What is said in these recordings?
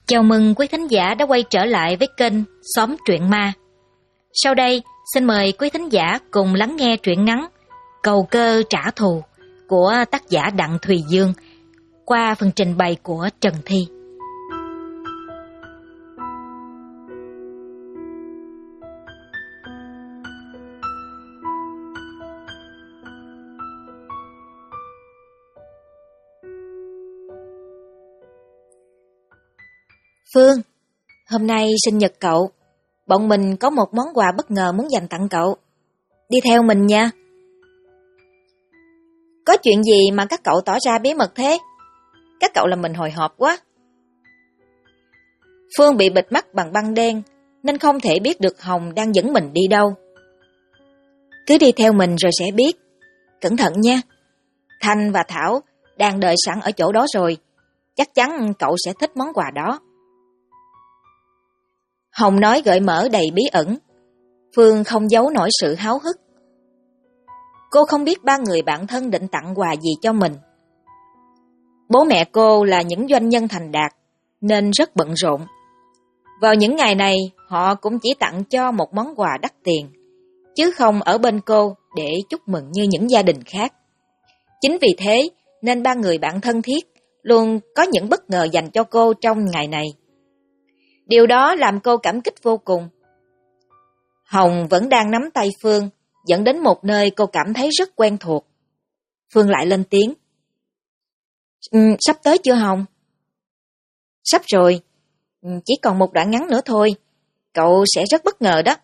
Chào mừng quý thính giả đã quay trở lại với kênh Xóm Truyện Ma. Sau đây, xin mời quý thính giả cùng lắng nghe truyện ngắn Cầu Cơ Trả Thù của tác giả Đặng Thùy Dương qua phần trình bày của Trần Thi. Phương, hôm nay sinh nhật cậu, bọn mình có một món quà bất ngờ muốn dành tặng cậu. Đi theo mình nha. Có chuyện gì mà các cậu tỏ ra bí mật thế? Các cậu làm mình hồi hộp quá. Phương bị bịt mắt bằng băng đen nên không thể biết được Hồng đang dẫn mình đi đâu. Cứ đi theo mình rồi sẽ biết. Cẩn thận nha. Thanh và Thảo đang đợi sẵn ở chỗ đó rồi. Chắc chắn cậu sẽ thích món quà đó. Hồng nói gợi mở đầy bí ẩn. Phương không giấu nổi sự háo hức. Cô không biết ba người bạn thân định tặng quà gì cho mình. Bố mẹ cô là những doanh nhân thành đạt, nên rất bận rộn. Vào những ngày này, họ cũng chỉ tặng cho một món quà đắt tiền, chứ không ở bên cô để chúc mừng như những gia đình khác. Chính vì thế, nên ba người bạn thân thiết luôn có những bất ngờ dành cho cô trong ngày này. Điều đó làm cô cảm kích vô cùng. Hồng vẫn đang nắm tay Phương, dẫn đến một nơi cô cảm thấy rất quen thuộc. Phương lại lên tiếng. Sắp tới chưa Hồng? Sắp rồi, chỉ còn một đoạn ngắn nữa thôi, cậu sẽ rất bất ngờ đó.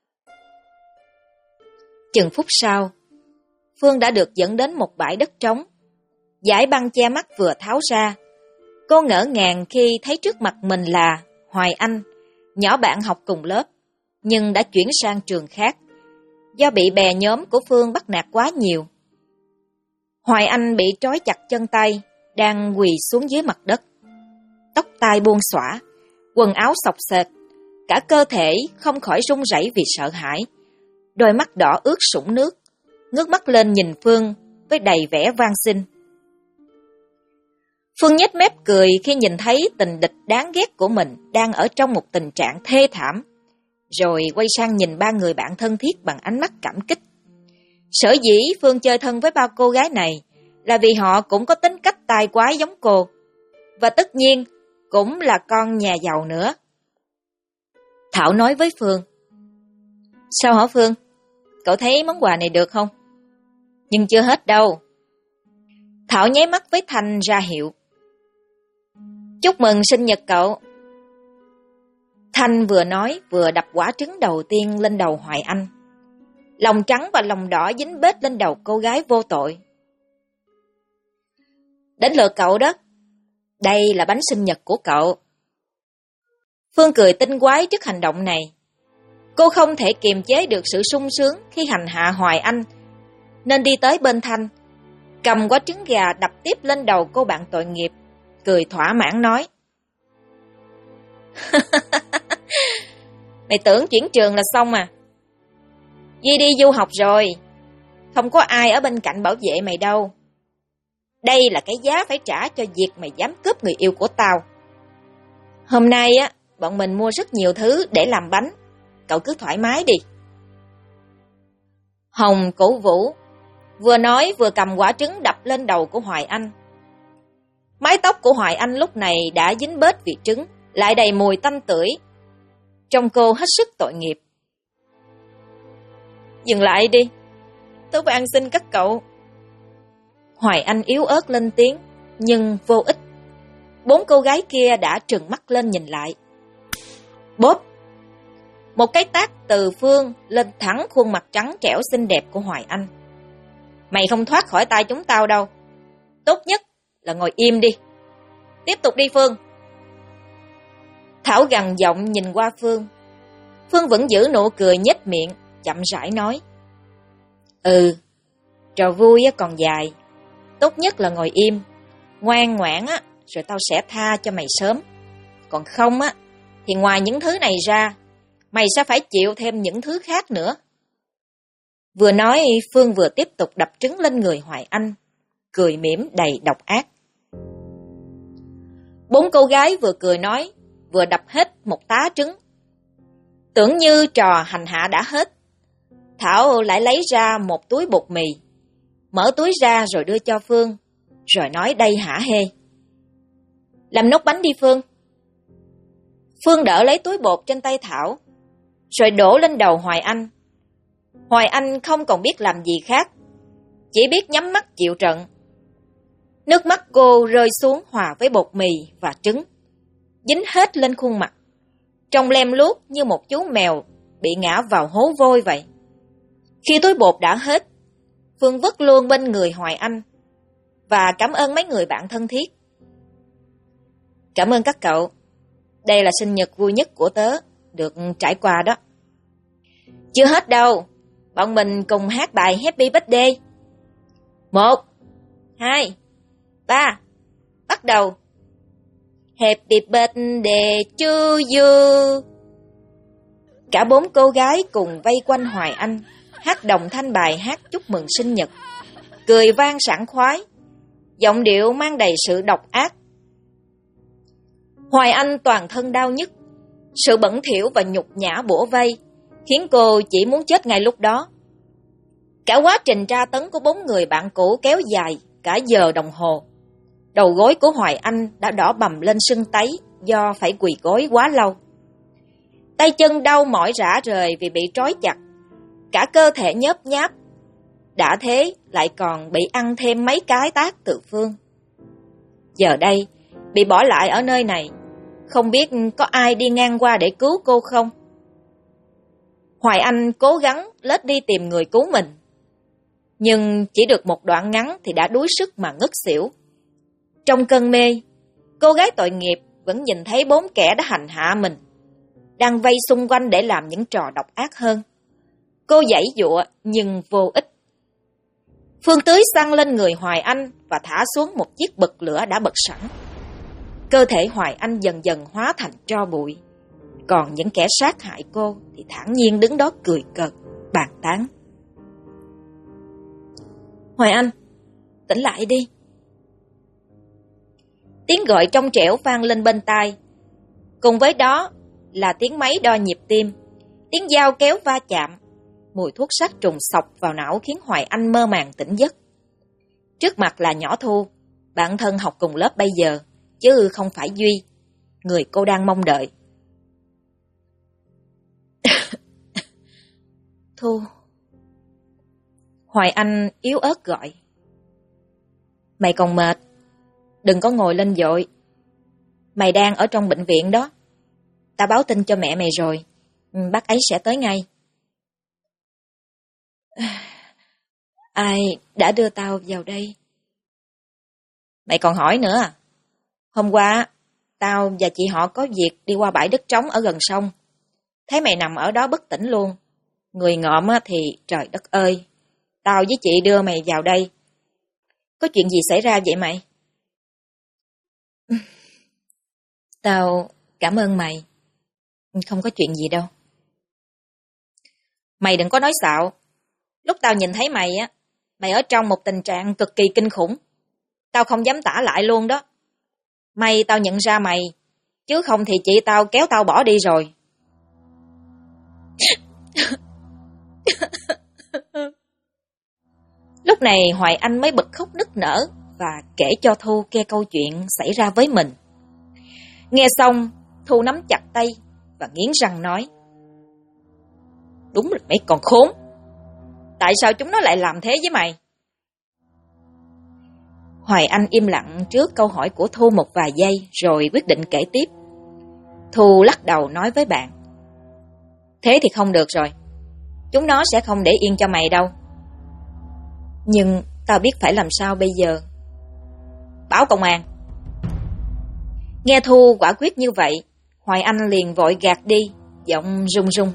Chừng phút sau, Phương đã được dẫn đến một bãi đất trống. Dải băng che mắt vừa tháo ra. Cô ngỡ ngàng khi thấy trước mặt mình là Hoài Anh, nhỏ bạn học cùng lớp, nhưng đã chuyển sang trường khác, do bị bè nhóm của Phương bắt nạt quá nhiều. Hoài Anh bị trói chặt chân tay, đang quỳ xuống dưới mặt đất. Tóc tai buông xõa, quần áo xộc xệch, cả cơ thể không khỏi run rẩy vì sợ hãi. Đôi mắt đỏ ướt sũng nước, ngước mắt lên nhìn Phương với đầy vẻ van xin. Phương nhếch mép cười khi nhìn thấy tình địch đáng ghét của mình đang ở trong một tình trạng thê thảm, rồi quay sang nhìn ba người bạn thân thiết bằng ánh mắt cảm kích. Sở dĩ Phương chơi thân với ba cô gái này là vì họ cũng có tính cách tài quái giống cô, và tất nhiên cũng là con nhà giàu nữa. Thảo nói với Phương. Sao hả Phương? Cậu thấy món quà này được không? Nhưng chưa hết đâu. Thảo nháy mắt với Thanh ra hiệu. Chúc mừng sinh nhật cậu. Thanh vừa nói vừa đập quả trứng đầu tiên lên đầu Hoài Anh. Lòng trắng và lòng đỏ dính bết lên đầu cô gái vô tội. Đến lượt cậu đó. Đây là bánh sinh nhật của cậu. Phương cười tinh quái trước hành động này. Cô không thể kiềm chế được sự sung sướng khi hành hạ Hoài Anh, nên đi tới bên Thanh, cầm quả trứng gà đập tiếp lên đầu cô bạn tội nghiệp, cười thỏa mãn nói. Mày tưởng chuyển trường là xong à? Di đi du học rồi, không có ai ở bên cạnh bảo vệ mày đâu. Đây là cái giá phải trả cho việc mày dám cướp người yêu của tao. Hôm nay á, bọn mình mua rất nhiều thứ để làm bánh, cậu cứ thoải mái đi. Hồng cổ vũ, vừa nói vừa cầm quả trứng đập lên đầu của Hoài Anh. Mái tóc của Hoài Anh lúc này đã dính bết vì trứng, lại đầy mùi tanh tưởi. Trông cô hết sức tội nghiệp. Dừng lại đi, tớ van xin các cậu. Hoài Anh yếu ớt lên tiếng, nhưng vô ích. Bốn cô gái kia đã trừng mắt lên nhìn lại. Bốp! Một cái tát từ Phương lên thẳng khuôn mặt trắng trẻo xinh đẹp của Hoài Anh. Mày không thoát khỏi tay chúng tao đâu. Tốt nhất là ngồi im đi. Tiếp tục đi Phương. Thảo gằn giọng nhìn qua Phương. Phương vẫn giữ nụ cười nhếch miệng, chậm rãi nói. Trò vui còn dài. Tốt nhất là ngồi im, ngoan ngoãn á, rồi tao sẽ tha cho mày sớm. Còn không á, thì ngoài những thứ này ra, mày sẽ phải chịu thêm những thứ khác nữa. Vừa nói, Phương vừa tiếp tục đập trứng lên người Hoài Anh, cười mỉm đầy độc ác. Bốn cô gái vừa cười nói, vừa đập hết một tá trứng. Tưởng như trò hành hạ đã hết, Thảo lại lấy ra một túi bột mì, mở túi ra rồi đưa cho Phương, rồi nói đây hả hê. Làm nốt bánh đi Phương. Phương đỡ lấy túi bột trên tay Thảo, rồi đổ lên đầu Hoài Anh. Hoài Anh không còn biết làm gì khác, chỉ biết nhắm mắt chịu trận. Nước mắt cô rơi xuống hòa với bột mì và trứng, dính hết lên khuôn mặt, trông lem luốc như một chú mèo bị ngã vào hố vôi vậy. Khi túi bột đã hết, Phương vứt luôn bên người Hoài Anh và cảm ơn mấy người bạn thân thiết. Cảm ơn các cậu, đây là sinh nhật vui nhất của tớ được trải qua đó. Chưa hết đâu, bọn mình cùng hát bài Happy Birthday. 1, 2, 3, bắt đầu. Happy birthday to you. Cả 4 cô gái cùng vây quanh Hoài Anh, hát đồng thanh bài hát chúc mừng sinh nhật, cười vang sảng khoái, giọng điệu mang đầy sự độc ác. Hoài Anh toàn thân đau nhức, sự bẩn thỉu và nhục nhã bủa vây, khiến cô chỉ muốn chết ngay lúc đó. Cả quá trình tra tấn của 4 người bạn cũ kéo dài cả giờ đồng hồ. Đầu gối của Hoài Anh đã đỏ bầm lên sưng tấy do phải quỳ gối quá lâu. Tay chân đau mỏi rã rời vì bị trói chặt, cả cơ thể nhớp nháp. Đã thế lại còn bị ăn thêm mấy cái tát từ Phương. Giờ đây, bị bỏ lại ở nơi này, không biết có ai đi ngang qua để cứu cô không? Hoài Anh cố gắng lết đi tìm người cứu mình, nhưng chỉ được một đoạn ngắn thì đã đuối sức mà ngất xỉu. Trong cơn mê, cô gái tội nghiệp vẫn nhìn thấy 4 kẻ đã hành hạ mình đang vây xung quanh để làm những trò độc ác hơn. Cô giãy giụa nhưng vô ích. Phương tưới xăng lên người Hoài Anh và thả xuống một chiếc bật lửa đã bật sẵn. Cơ thể Hoài Anh dần dần hóa thành tro bụi, còn những kẻ sát hại cô thì thản nhiên đứng đó cười cợt, bàn tán. Hoài Anh, tỉnh lại đi. Tiếng gọi trong trẻo vang lên bên tai. Cùng với đó là tiếng máy đo nhịp tim, tiếng dao kéo va chạm. Mùi thuốc sát trùng xộc vào não khiến Hoài Anh mơ màng tỉnh giấc. Trước mặt là Nhỏ Thu, bạn thân học cùng lớp bây giờ, chứ không phải Duy, người cô đang mong đợi. Thu. Hoài Anh yếu ớt gọi. Mày còn mệt, đừng có ngồi lên vội. Mày đang ở trong bệnh viện đó. Tao báo tin cho mẹ mày rồi, bác ấy sẽ tới ngay. Ai đã đưa tao vào đây? Mày còn hỏi nữa à? Hôm qua, tao và chị họ có việc đi qua bãi đất trống ở gần sông. Thấy mày nằm ở đó bất tỉnh luôn. Người ngợm thì trời đất ơi. Tao với chị đưa mày vào đây. Có chuyện gì xảy ra vậy mày? Tao cảm ơn mày. Không có chuyện gì đâu. Mày đừng có nói xạo. Lúc tao nhìn thấy mày á, mày ở trong một tình trạng cực kỳ kinh khủng. Tao không dám tả lại luôn đó. May tao nhận ra mày, chứ không thì chị tao kéo tao bỏ đi rồi. Lúc này Hoài Anh mới bật khóc nức nở và kể cho Thu nghe câu chuyện xảy ra với mình. Nghe xong, Thu nắm chặt tay và nghiến răng nói. Đúng là mấy con khốn. Tại sao chúng nó lại làm thế với mày? Hoài Anh im lặng trước câu hỏi của Thu một vài giây rồi quyết định kể tiếp. Thu lắc đầu nói với bạn. Thế thì không được rồi. Chúng nó sẽ không để yên cho mày đâu. Nhưng tao biết phải làm sao bây giờ. Báo công an. Nghe Thu quả quyết như vậy, Hoài Anh liền vội gạt đi, giọng run run.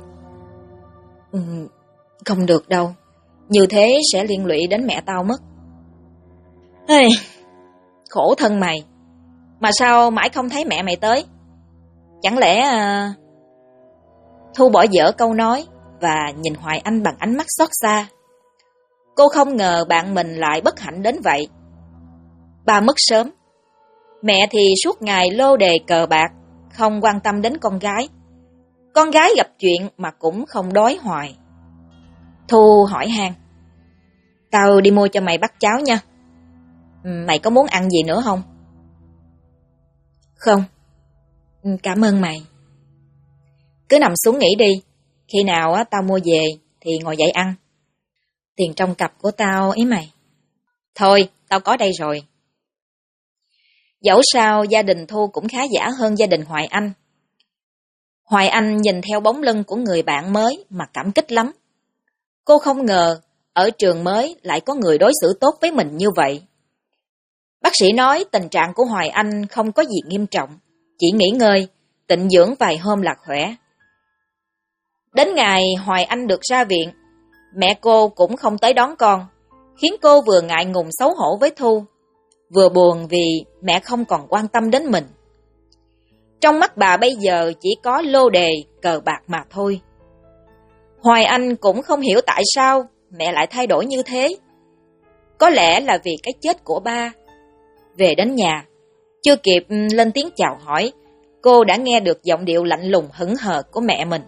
Không được đâu. Như thế sẽ liên lụy đến mẹ tao mất. Hey, khổ thân mày. Mà sao mãi không thấy mẹ mày tới? Chẳng lẽ... Thu bỏ dở câu nói và nhìn Hoài Anh bằng ánh mắt xót xa. Cô không ngờ bạn mình lại bất hạnh đến vậy. Ba mất sớm. Mẹ thì suốt ngày lô đề cờ bạc, không quan tâm đến con gái. Con gái gặp chuyện mà cũng không đói hoài. Thu hỏi han: "Tao đi mua cho mày bát cháo nha. Mày có muốn ăn gì nữa không?" "Không, cảm ơn mày. Cứ nằm xuống nghỉ đi. Khi nào tao mua về thì ngồi dậy ăn. Tiền trong cặp của tao ý mày." "Thôi, tao có đây rồi." Dẫu sao gia đình Thu cũng khá giả hơn gia đình Hoài Anh. Hoài Anh nhìn theo bóng lưng của người bạn mới mà cảm kích lắm. Cô không ngờ ở trường mới lại có người đối xử tốt với mình như vậy. Bác sĩ nói tình trạng của Hoài Anh không có gì nghiêm trọng, chỉ nghỉ ngơi, tịnh dưỡng vài hôm là khỏe. Đến ngày Hoài Anh được ra viện, mẹ cô cũng không tới đón con, khiến cô vừa ngại ngùng xấu hổ với Thu, vừa buồn vì mẹ không còn quan tâm đến mình. Trong mắt bà bây giờ chỉ có lô đề, cờ bạc mà thôi. Hoài Anh cũng không hiểu tại sao mẹ lại thay đổi như thế. Có lẽ là vì cái chết của ba. Về đến nhà, chưa kịp lên tiếng chào hỏi, cô đã nghe được giọng điệu lạnh lùng hững hờ của mẹ mình.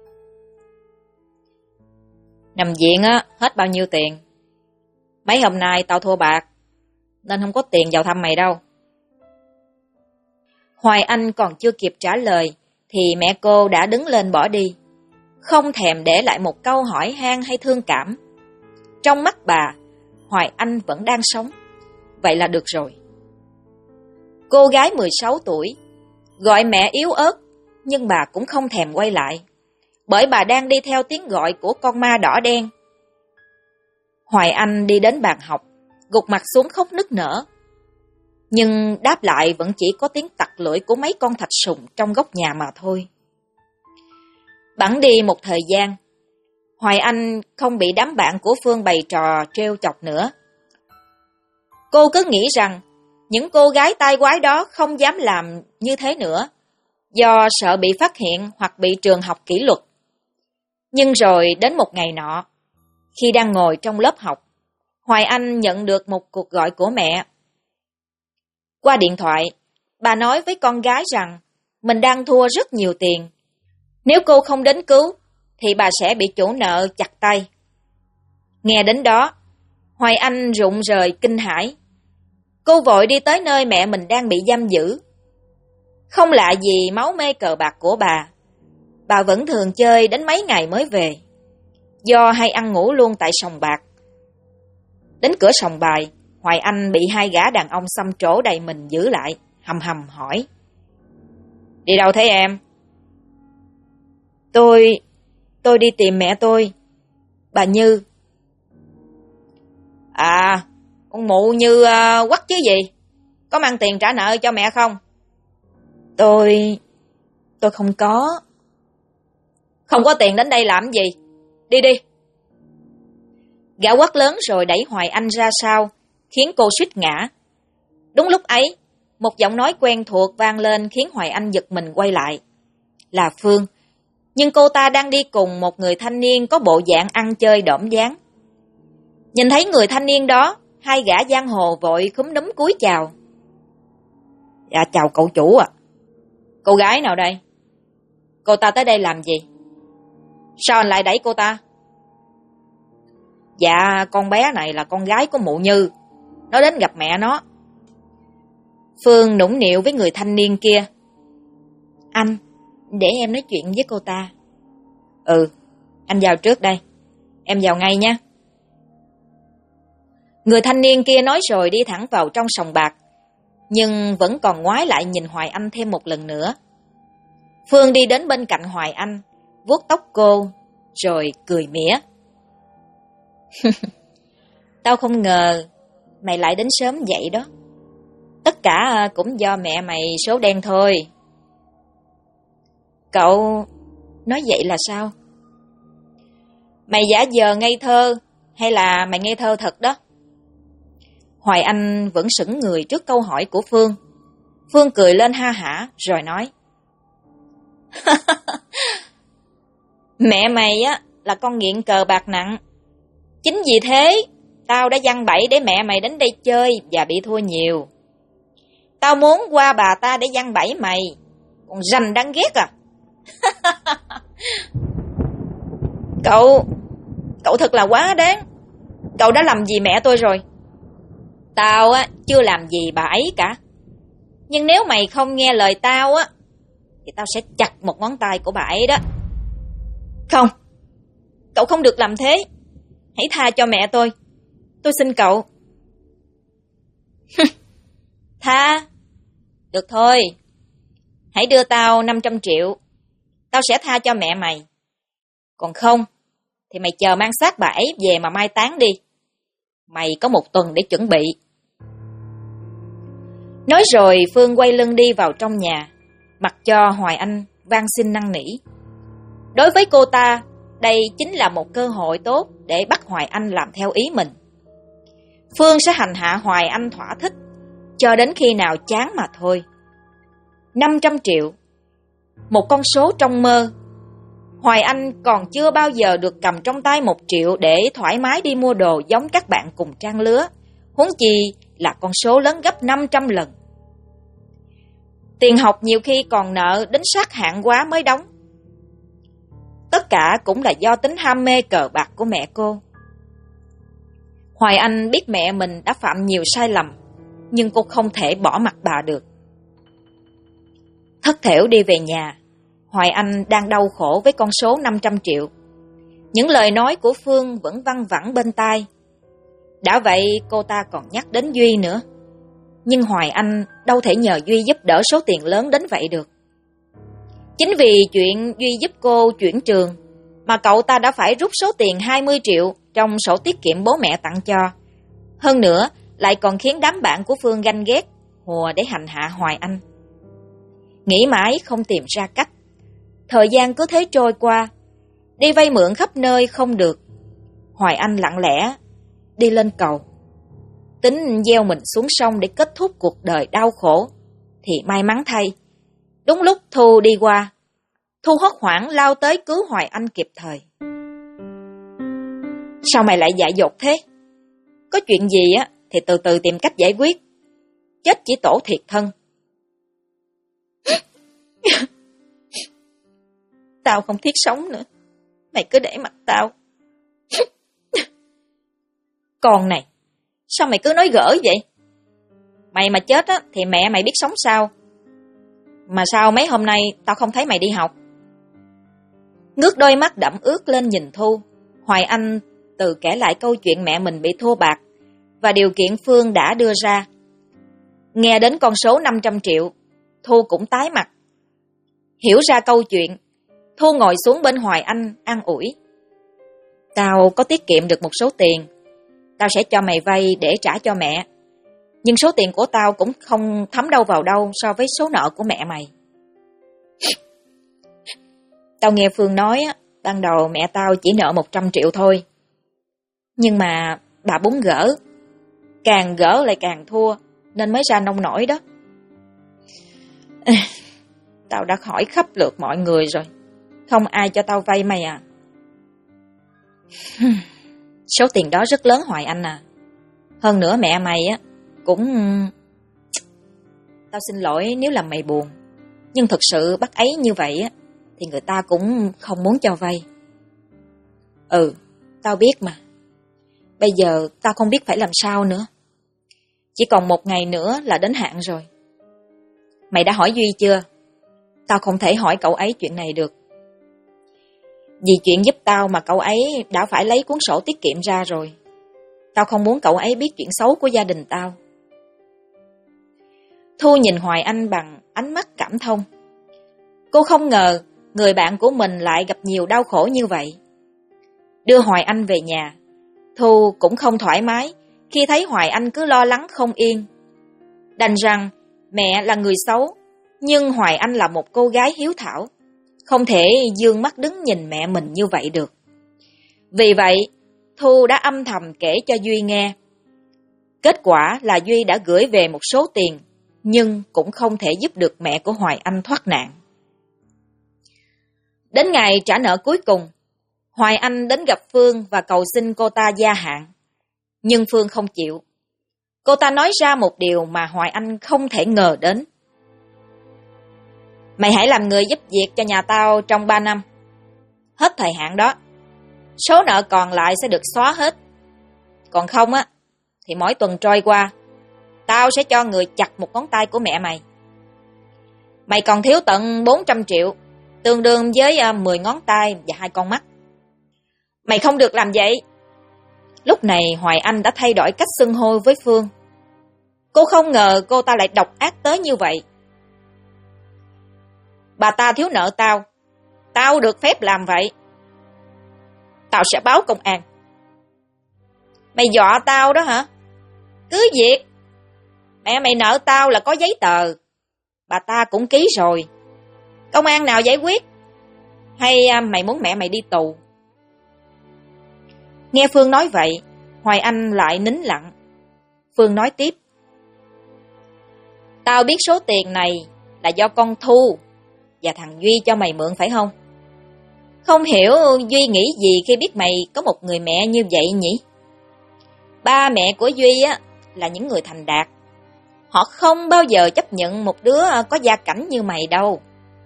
"Nằm viện hết bao nhiêu tiền? Mấy hôm nay tao thua bạc, nên không có tiền vào thăm mày đâu." Hoài Anh còn chưa kịp trả lời, thì mẹ cô đã đứng lên bỏ đi, không thèm để lại một câu hỏi han hay thương cảm. Trong mắt bà, Hoài Anh vẫn đang sống, vậy là được rồi. Cô gái 16 tuổi, gọi mẹ yếu ớt, nhưng bà cũng không thèm quay lại, bởi bà đang đi theo tiếng gọi của con ma đỏ đen. Hoài Anh đi đến bàn học, gục mặt xuống khóc nức nở. Nhưng đáp lại vẫn chỉ có tiếng tặc lưỡi của mấy con thạch sùng trong góc nhà mà thôi. Bẵng đi một thời gian, Hoài Anh không bị đám bạn của Phương bày trò trêu chọc nữa. Cô cứ nghĩ rằng những cô gái tai quái đó không dám làm như thế nữa, do sợ bị phát hiện hoặc bị trường học kỷ luật. Nhưng rồi đến một ngày nọ, khi đang ngồi trong lớp học, Hoài Anh nhận được một cuộc gọi của mẹ. Qua điện thoại, bà nói với con gái rằng mình đang thua rất nhiều tiền. Nếu cô không đến cứu, thì bà sẽ bị chủ nợ chặt tay. Nghe đến đó, Hoài Anh rụng rời kinh hãi. Cô vội đi tới nơi mẹ mình đang bị giam giữ. Không lạ gì máu mê cờ bạc của bà vẫn thường chơi đến mấy ngày mới về, do hay ăn ngủ luôn tại sòng bạc. Đến cửa sòng bài, Hoài Anh bị hai gã đàn ông xăm trổ đầy mình giữ lại, hầm hầm hỏi: "Đi đâu thế em?" Tôi đi tìm mẹ tôi, bà Như." "À, con mụ Như quắc chứ gì? Có mang tiền trả nợ cho mẹ không?" Tôi không có." "Không có tiền đến đây làm gì? Đi đi." Gã quát lớn rồi đẩy Hoài Anh ra sau, khiến cô suýt ngã. Đúng lúc ấy, một giọng nói quen thuộc vang lên khiến Hoài Anh giật mình quay lại. Là Phương, nhưng cô ta đang đi cùng một người thanh niên có bộ dạng ăn chơi đỏm dáng. Nhìn thấy người thanh niên đó, hai gã giang hồ vội khúm núm cúi chào. "Dạ chào cậu chủ ạ." "Cô gái nào đây? Cô ta tới đây làm gì? Sao anh lại đẩy cô ta?" "Dạ con bé này là con gái của mụ Như, nó đến gặp mẹ nó." Phương nũng nịu với người thanh niên kia. "Anh, để em nói chuyện với cô ta." "Ừ, anh vào trước đây, em vào ngay nhé." Người thanh niên kia nói rồi đi thẳng vào trong sòng bạc, nhưng vẫn còn ngoái lại nhìn Hoài Anh thêm một lần nữa. Phương đi đến bên cạnh Hoài Anh, vuốt tóc cô, rồi cười mỉa. "Tao không ngờ mày lại đến sớm vậy đó. Tất cả cũng do mẹ mày số đen thôi." "Cậu nói vậy là sao? Mày giả vờ ngây thơ hay là mày ngây thơ thật đó?" Hoài Anh vẫn sững người trước câu hỏi của Phương. Phương cười lên ha hả rồi nói: "Mẹ mày là con nghiện cờ bạc nặng. Chính vì thế, tao đã giăng bẫy để mẹ mày đến đây chơi và bị thua nhiều. Tao muốn qua bà ta để giăng bẫy mày, Con ranh đáng ghét à. Cậu thật là quá đáng. Cậu đã làm gì mẹ tôi rồi? Tao á chưa làm gì bà ấy cả. Nhưng nếu mày không nghe lời tao á thì tao sẽ chặt một ngón tay của bà ấy đó. Không, cậu không được làm thế. Hãy tha cho mẹ tôi. Tôi xin cậu. Tha? Được thôi. Hãy đưa tao 500 triệu. Tao sẽ tha cho mẹ mày. Còn không thì mày chờ mang xác bà ấy về mà mai táng đi. Mày có 1 tuần để chuẩn bị. Nói rồi Phương quay lưng đi vào trong nhà, mặc cho Hoài Anh van xin năn nỉ. Đối với cô ta, đây chính là một cơ hội tốt để bắt Hoài Anh làm theo ý mình. Phương sẽ hành hạ Hoài Anh thỏa thích, cho đến khi nào chán mà thôi. 500 triệu, một con số trong mơ. Hoài Anh còn chưa bao giờ được cầm trong tay 1 triệu để thoải mái đi mua đồ giống các bạn cùng trang lứa, huống chi là con số lớn gấp 500 lần. Tiền học nhiều khi còn nợ đến sát hạn quá mới đóng. Tất cả cũng là do tính ham mê cờ bạc của mẹ cô. Hoài Anh biết mẹ mình đã phạm nhiều sai lầm, nhưng cô không thể bỏ mặc bà được. Thất thểu đi về nhà, Hoài Anh đang đau khổ với con số 500 triệu. Những lời nói của Phương vẫn văng vẳng bên tai. Đã vậy cô ta còn nhắc đến Duy nữa. Nhưng Hoài Anh đâu thể nhờ Duy giúp đỡ số tiền lớn đến vậy được. Chính vì chuyện Duy giúp cô chuyển trường mà cậu ta đã phải rút số tiền 20 triệu trong sổ tiết kiệm bố mẹ tặng cho. Hơn nữa lại còn khiến đám bạn của Phương ganh ghét, hùa để hành hạ Hoài Anh. Nghĩ mãi không tìm ra cách. Thời gian cứ thế trôi qua, đi vay mượn khắp nơi không được. Hoài Anh lặng lẽ đi lên cầu, tính gieo mình xuống sông để kết thúc cuộc đời đau khổ. Thì may mắn thay, đúng lúc Thu đi qua, Thu hốt hoảng lao tới cứu Hoài Anh kịp thời. Sao mày lại dại dột thế? Có chuyện gì á thì từ từ tìm cách giải quyết. Chết chỉ tổ thiệt thân. Tao không thiết sống nữa. Mày cứ để mặc tao. Con này, sao mày cứ nói gỡ vậy? Mày mà chết á thì mẹ mày biết sống sao? Mà sao mấy hôm nay tao không thấy mày đi học? Ngước đôi mắt đẫm ướt lên nhìn Thu, Hoài Anh từ kể lại câu chuyện mẹ mình bị thua bạc và điều kiện Phương đã đưa ra. Nghe đến con số 500 triệu, Thu cũng tái mặt. Hiểu ra câu chuyện, Thu ngồi xuống bên Hoài Anh an ủi. Tao có tiết kiệm được một số tiền, tao sẽ cho mày vay để trả cho mẹ. Nhưng số tiền của tao cũng không thấm đâu vào đâu so với số nợ của mẹ mày. Tao nghe Phương nói, ban đầu mẹ tao chỉ nợ 100 triệu thôi. Nhưng mà bà búng gỡ, càng gỡ lại càng thua, nên mới ra nông nổi đó. Tao đã hỏi khắp lượt mọi người rồi, không ai cho tao vay mày à. Số tiền đó rất lớn Hoài Anh à. Hơn nữa mẹ mày á cũng... Tao xin lỗi nếu làm mày buồn, nhưng thực sự bắt ấy như vậy á thì người ta cũng không muốn cho vay. Tao biết mà. Bây giờ tao không biết phải làm sao nữa. Chỉ còn 1 ngày nữa là đến hạn rồi. Mày đã hỏi Duy chưa? Tao không thể hỏi cậu ấy chuyện này được. Vì chuyện giúp tao mà cậu ấy đã phải lấy cuốn sổ tiết kiệm ra rồi. Tao không muốn cậu ấy biết chuyện xấu của gia đình tao. Thu nhìn Hoài Anh bằng ánh mắt cảm thông. Cô không ngờ người bạn của mình lại gặp nhiều đau khổ như vậy. Đưa Hoài Anh về nhà, Thu cũng không thoải mái khi thấy Hoài Anh cứ lo lắng không yên. Đành rằng mẹ là người xấu, nhưng Hoài Anh là một cô gái hiếu thảo, không thể dương mắt đứng nhìn mẹ mình như vậy được. Vì vậy, Thu đã âm thầm kể cho Duy nghe. Kết quả là Duy đã gửi về một số tiền, nhưng cũng không thể giúp được mẹ của Hoài Anh thoát nạn. Đến ngày trả nợ cuối cùng, Hoài Anh đến gặp Phương và cầu xin cô ta gia hạn. Nhưng Phương không chịu. Cô ta nói ra một điều mà Hoài Anh không thể ngờ đến. Mày hãy làm người giúp việc cho nhà tao trong 3 năm. Hết thời hạn đó, số nợ còn lại sẽ được xóa hết. Còn không á, thì mỗi tuần trôi qua, tao sẽ cho người chặt một ngón tay của mẹ mày. Mày còn thiếu tận 400 triệu, tương đương với 10 ngón tay và 2 con mắt. Mày không được làm vậy. Lúc này Hoài Anh đã thay đổi cách xưng hô với Phương. Cô không ngờ cô ta lại độc ác tới như vậy. Bà ta thiếu nợ tao, tao được phép làm vậy. Tao sẽ báo công an. Mày dọa tao đó hả? Cứ việc. Mẹ mày nợ tao là có giấy tờ, bà ta cũng ký rồi. Công an nào giải quyết? Hay mày muốn mẹ mày đi tù? Nghe Phương nói vậy, Hoài Anh lại nín lặng. Phương nói tiếp. Tao biết số tiền này là do con Thu và thằng Duy cho mày mượn phải không? Không hiểu Duy nghĩ gì khi biết mày có một người mẹ như vậy nhỉ? Ba mẹ của Duy á là những người thành đạt. Họ không bao giờ chấp nhận một đứa có gia cảnh như mày đâu.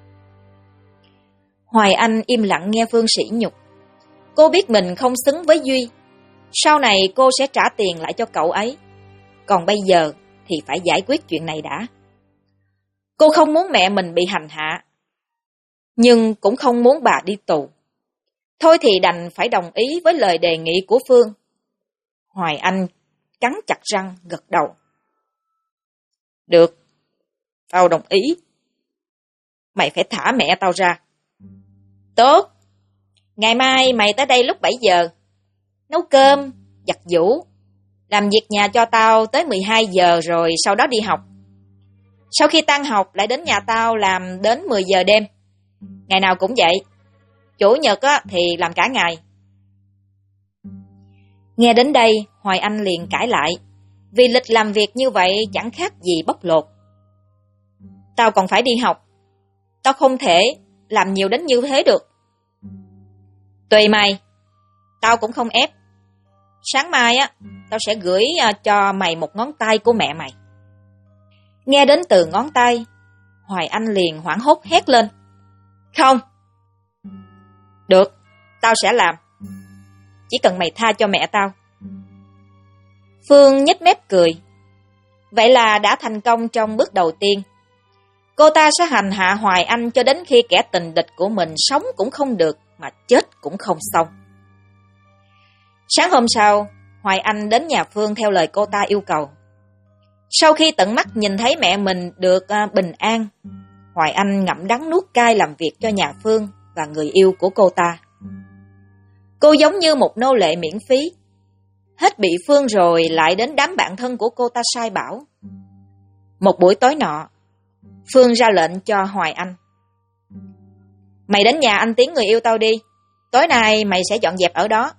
Hoài Anh im lặng nghe Phương sỉ nhục. Cô biết mình không xứng với Duy. Sau này cô sẽ trả tiền lại cho cậu ấy. Còn bây giờ thì phải giải quyết chuyện này đã. Cô không muốn mẹ mình bị hành hạ, nhưng cũng không muốn bà đi tù. Thôi thì đành phải đồng ý với lời đề nghị của Phương. Hoài Anh cắn chặt răng gật đầu. Được, tao đồng ý. Mày phải thả mẹ tao ra. Tốt, ngày mai mày tới đây lúc 7 giờ. Nấu cơm, giặt giũ, làm việc nhà cho tao tới 12 giờ rồi sau đó đi học. Sau khi tan học lại đến nhà tao làm đến 10 giờ đêm. Ngày nào cũng vậy. Chủ nhật á, thì làm cả ngày. Nghe đến đây, Hoài Anh liền cãi lại. Vì lịch làm việc như vậy chẳng khác gì bóc lột. Tao còn phải đi học. Tao không thể làm nhiều đến như thế được. Tùy mày. Tao cũng không ép. Sáng mai á, tao sẽ gửi cho mày một ngón tay của mẹ mày. Nghe đến từ ngón tay, Hoài Anh liền hoảng hốt hét lên. Không. Được, tao sẽ làm. Chỉ cần mày tha cho mẹ tao. Phương nhếch mép cười. Vậy là đã thành công trong bước đầu tiên. Cô ta sẽ hành hạ Hoài Anh cho đến khi kẻ tình địch của mình sống cũng không được mà chết cũng không xong. Sáng hôm sau, Hoài Anh đến nhà Phương theo lời cô ta yêu cầu. Sau khi tận mắt nhìn thấy mẹ mình được bình an, Hoài Anh ngậm đắng nuốt cay làm việc cho nhà Phương và người yêu của cô ta. Cô giống như một nô lệ miễn phí. Hết bị Phương rồi lại đến đám bạn thân của cô ta sai bảo. Một buổi tối nọ, Phương ra lệnh cho Hoài Anh. Mày đến nhà anh Tiến người yêu tao đi. Tối nay mày sẽ dọn dẹp ở đó.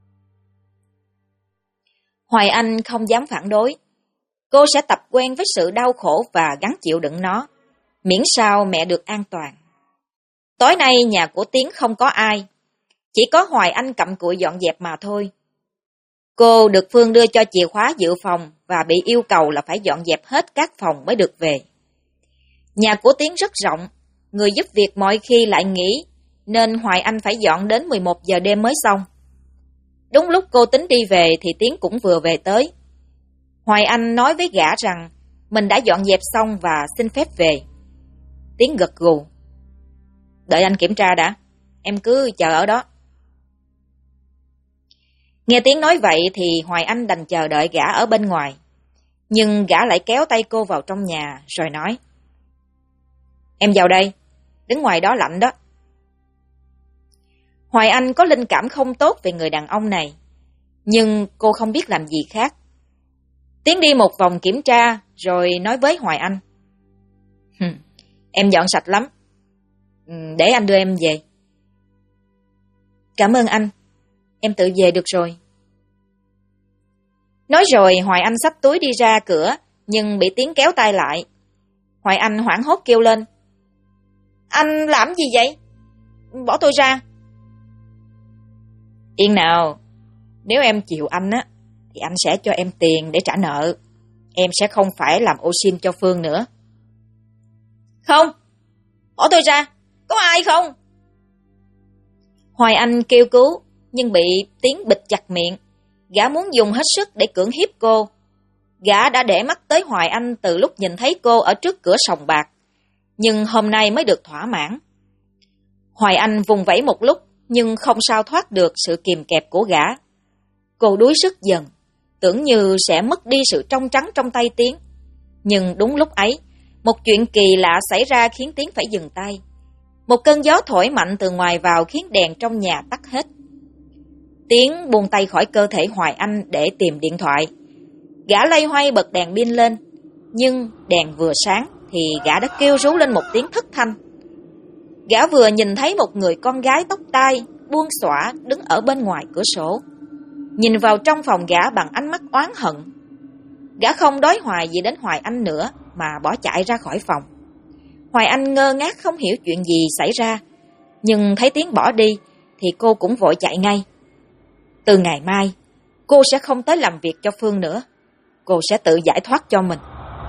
Hoài Anh không dám phản đối. Cô sẽ tập quen với sự đau khổ và gắng chịu đựng nó, miễn sao mẹ được an toàn. Tối nay nhà của Tiến không có ai, chỉ có Hoài Anh cặm cụi dọn dẹp mà thôi. Cô được Phương đưa cho chìa khóa dự phòng và bị yêu cầu là phải dọn dẹp hết các phòng mới được về. Nhà của Tiến rất rộng, người giúp việc mọi khi lại nghỉ, nên Hoài Anh phải dọn đến 11 giờ đêm mới xong. Đúng lúc cô tính đi về thì Tiến cũng vừa về tới. Hoài Anh nói với gã rằng mình đã dọn dẹp xong và xin phép về. Tiến gật gù. Đợi anh kiểm tra đã, em cứ chờ ở đó. Nghe Tiến nói vậy thì Hoài Anh đành chờ đợi gã ở bên ngoài. Nhưng gã lại kéo tay cô vào trong nhà rồi nói. Em vào đây, đứng ngoài đó lạnh đó. Hoài Anh có linh cảm không tốt về người đàn ông này, nhưng cô không biết làm gì khác. Tiến đi một vòng kiểm tra rồi nói với Hoài Anh. Em dọn sạch lắm, để anh đưa em về. Cảm ơn anh, em tự về được rồi. Nói rồi Hoài Anh xách túi đi ra cửa, nhưng bị Tiến kéo tay lại. Hoài Anh hoảng hốt kêu lên. Anh làm gì vậy? Bỏ tôi ra. Yên nào, nếu em chịu anh á, thì anh sẽ cho em tiền để trả nợ. Em sẽ không phải làm ô sin cho Phương nữa. Không, Bỏ tôi ra, có ai không? Hoài Anh kêu cứu, nhưng bị Tiến bịt chặt miệng. Gã muốn dùng hết sức để cưỡng hiếp cô. Gã đã để mắt tới Hoài Anh từ lúc nhìn thấy cô ở trước cửa sòng bạc, nhưng hôm nay mới được thỏa mãn. Hoài Anh vùng vẫy một lúc, nhưng không sao thoát được sự kìm kẹp của gã. Cô đuối sức dần, tưởng như sẽ mất đi sự trong trắng trong tay Tiến. Nhưng đúng lúc ấy, một chuyện kỳ lạ xảy ra khiến Tiến phải dừng tay. Một cơn gió thổi mạnh từ ngoài vào khiến đèn trong nhà tắt hết. Tiến buông tay khỏi cơ thể Hoài Anh để tìm điện thoại. Gã loay hoay bật đèn pin lên, nhưng đèn vừa sáng thì gã đã kêu rú lên một tiếng thất thanh. Gã vừa nhìn thấy một người con gái tóc tai, buông xõa đứng ở bên ngoài cửa sổ, nhìn vào trong phòng gã bằng ánh mắt oán hận. Gã không đối hoài gì đến Hoài Anh nữa mà bỏ chạy ra khỏi phòng. Hoài Anh ngơ ngác không hiểu chuyện gì xảy ra, nhưng thấy Tiến bỏ đi thì cô cũng vội chạy ngay. Từ ngày mai, cô sẽ không tới làm việc cho Phương nữa. Cô sẽ tự giải thoát cho mình.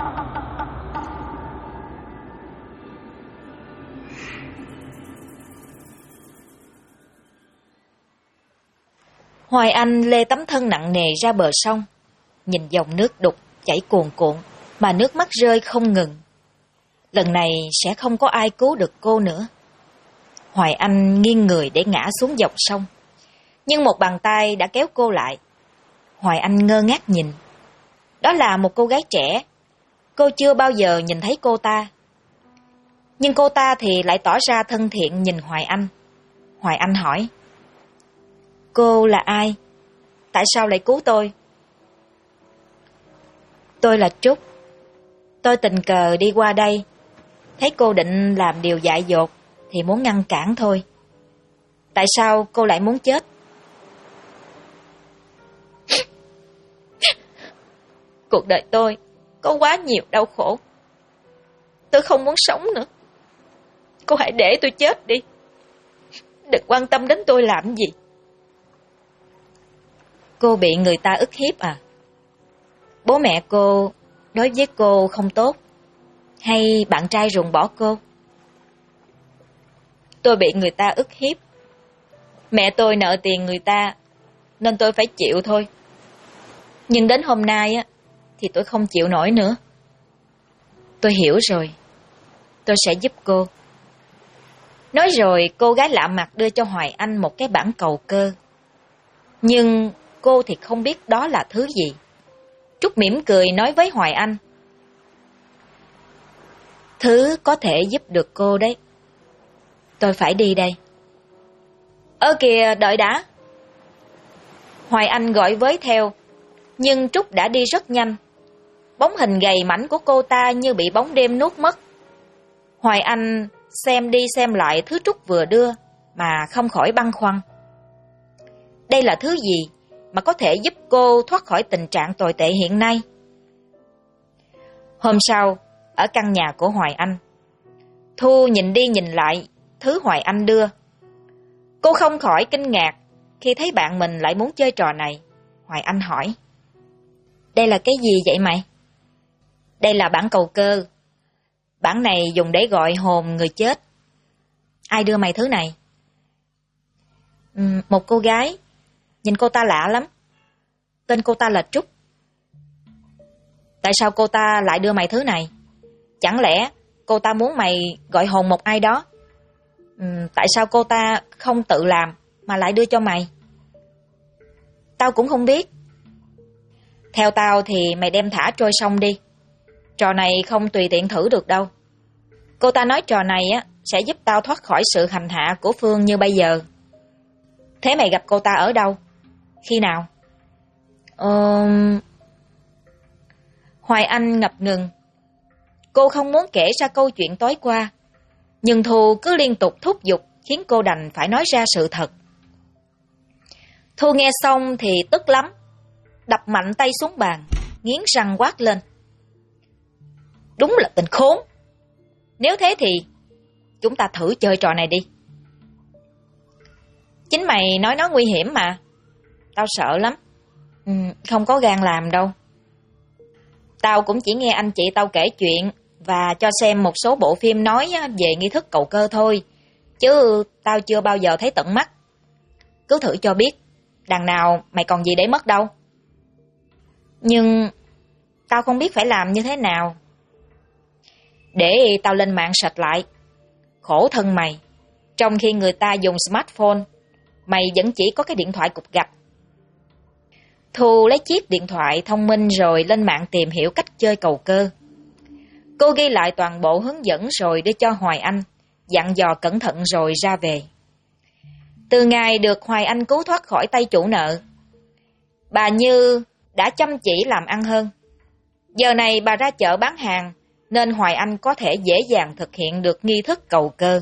Hoài Anh lê tấm thân nặng nề ra bờ sông, nhìn dòng nước đục chảy cuồn cuộn mà nước mắt rơi không ngừng. Lần này sẽ không có ai cứu được cô nữa. Hoài Anh nghiêng người để ngã xuống dòng sông, nhưng một bàn tay đã kéo cô lại. Hoài Anh ngơ ngác nhìn. Đó là một cô gái trẻ. Cô chưa bao giờ nhìn thấy cô ta. Nhưng cô ta thì lại tỏ ra thân thiện nhìn Hoài Anh. Hoài Anh hỏi: "Cô là ai? Tại sao lại cứu tôi?" "Tôi là Trúc. Tôi tình cờ đi qua đây, thấy cô định làm điều dại dột thì muốn ngăn cản thôi. Tại sao cô lại muốn chết?" "Cuộc đời tôi có quá nhiều đau khổ. Tôi không muốn sống nữa. Cô hãy để tôi chết đi. Đừng quan tâm đến tôi làm gì." "Cô bị người ta ức hiếp à? Bố mẹ cô đối với cô không tốt? Hay bạn trai ruồng bỏ cô?" "Tôi bị người ta ức hiếp. Mẹ tôi nợ tiền người ta, nên tôi phải chịu thôi. Nhưng đến hôm nay á, thì tôi không chịu nổi nữa." "Tôi hiểu rồi. Tôi sẽ giúp cô." Nói rồi cô gái lạ mặt đưa cho Hoài Anh một cái bảng cầu cơ. Nhưng cô thì không biết đó là thứ gì. Trúc mỉm cười nói với Hoài Anh: "Thứ có thể giúp được cô đấy. Tôi phải đi đây." "Ơ kìa, đợi đã." Hoài Anh gọi với theo, nhưng Trúc đã đi rất nhanh. Bóng hình gầy mảnh của cô ta như bị bóng đêm nuốt mất. Hoài Anh xem đi xem lại thứ Trúc vừa đưa mà không khỏi băn khoăn. Đây là thứ gì mà có thể giúp cô thoát khỏi tình trạng tồi tệ hiện nay? Hôm sau, ở căn nhà của Hoài Anh, Thu nhìn đi nhìn lại thứ Hoài Anh đưa. Cô không khỏi kinh ngạc khi thấy bạn mình lại muốn chơi trò này. Hoài Anh hỏi: "Đây là cái gì vậy mày?" "Đây là bảng cầu cơ. Bảng này dùng để gọi hồn người chết." "Ai đưa mày thứ này?" Một cô gái. Nhìn cô ta lạ lắm. Tên cô ta là Trúc." "Tại sao cô ta lại đưa mày thứ này? Chẳng lẽ cô ta muốn mày gọi hồn một ai đó? Tại sao cô ta không tự làm mà lại đưa cho mày?" "Tao cũng không biết. Theo tao thì mày đem thả trôi sông đi. Trò này không tùy tiện thử được đâu. Cô ta nói trò này á sẽ giúp tao thoát khỏi sự hành hạ của Phương như bây giờ." "Thế mày gặp cô ta ở đâu? Khi nào?" Hoài Anh ngập ngừng. Cô không muốn kể ra câu chuyện tối qua, nhưng Thu cứ liên tục thúc giục khiến cô đành phải nói ra sự thật. Thu nghe xong thì tức lắm, đập mạnh tay xuống bàn, nghiến răng quát lên: "Đúng là tên khốn! Nếu thế thì chúng ta thử chơi trò này đi." "Chính mày nói nó nguy hiểm mà. Tao sợ lắm." Không có gan làm đâu. Tao cũng chỉ nghe anh chị tao kể chuyện và cho xem một số bộ phim nói về nghi thức cầu cơ thôi, chứ tao chưa bao giờ thấy tận mắt. Cứ thử cho biết, đằng nào mày còn gì để mất đâu. Nhưng tao không biết phải làm như thế nào. Để tao lên mạng search lại. Khổ thân mày, trong khi người ta dùng smartphone, mày vẫn chỉ có cái điện thoại cục gạch. Thu lấy chiếc điện thoại thông minh rồi lên mạng tìm hiểu cách chơi cầu cơ. Cô ghi lại toàn bộ hướng dẫn rồi đưa cho Hoài Anh, dặn dò cẩn thận rồi ra về. Từ ngày được Hoài Anh cứu thoát khỏi tay chủ nợ, bà Như đã chăm chỉ làm ăn hơn. Giờ này bà ra chợ bán hàng, nên Hoài Anh có thể dễ dàng thực hiện được nghi thức cầu cơ.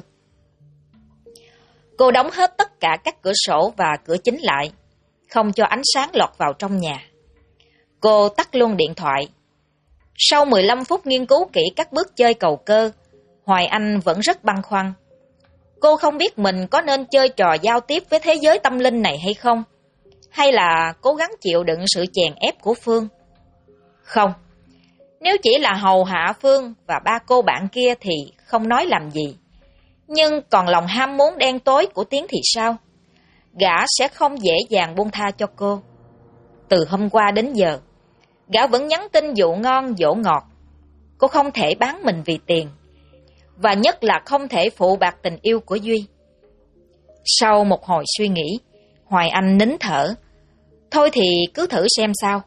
Cô đóng hết tất cả các cửa sổ và cửa chính lại, không cho ánh sáng lọt vào trong nhà. Cô tắt luôn điện thoại. Sau 15 phút nghiên cứu kỹ các bước chơi cầu cơ, Hoài Anh vẫn rất băn khoăn. Cô không biết mình có nên chơi trò giao tiếp với thế giới tâm linh này hay không, hay là cố gắng chịu đựng sự chèn ép của Phương. Không, nếu chỉ là hầu hạ Phương và ba cô bạn kia thì không nói làm gì. Nhưng còn lòng ham muốn đen tối của Tiến thì sao? Gã sẽ không dễ dàng buông tha cho cô. Từ hôm qua đến giờ, gã vẫn nhắn tin dụ ngon dỗ ngọt. Cô không thể bán mình vì tiền, và nhất là không thể phụ bạc tình yêu của Duy. Sau một hồi suy nghĩ, Hoài Anh nín thở. Thôi thì cứ thử xem sao.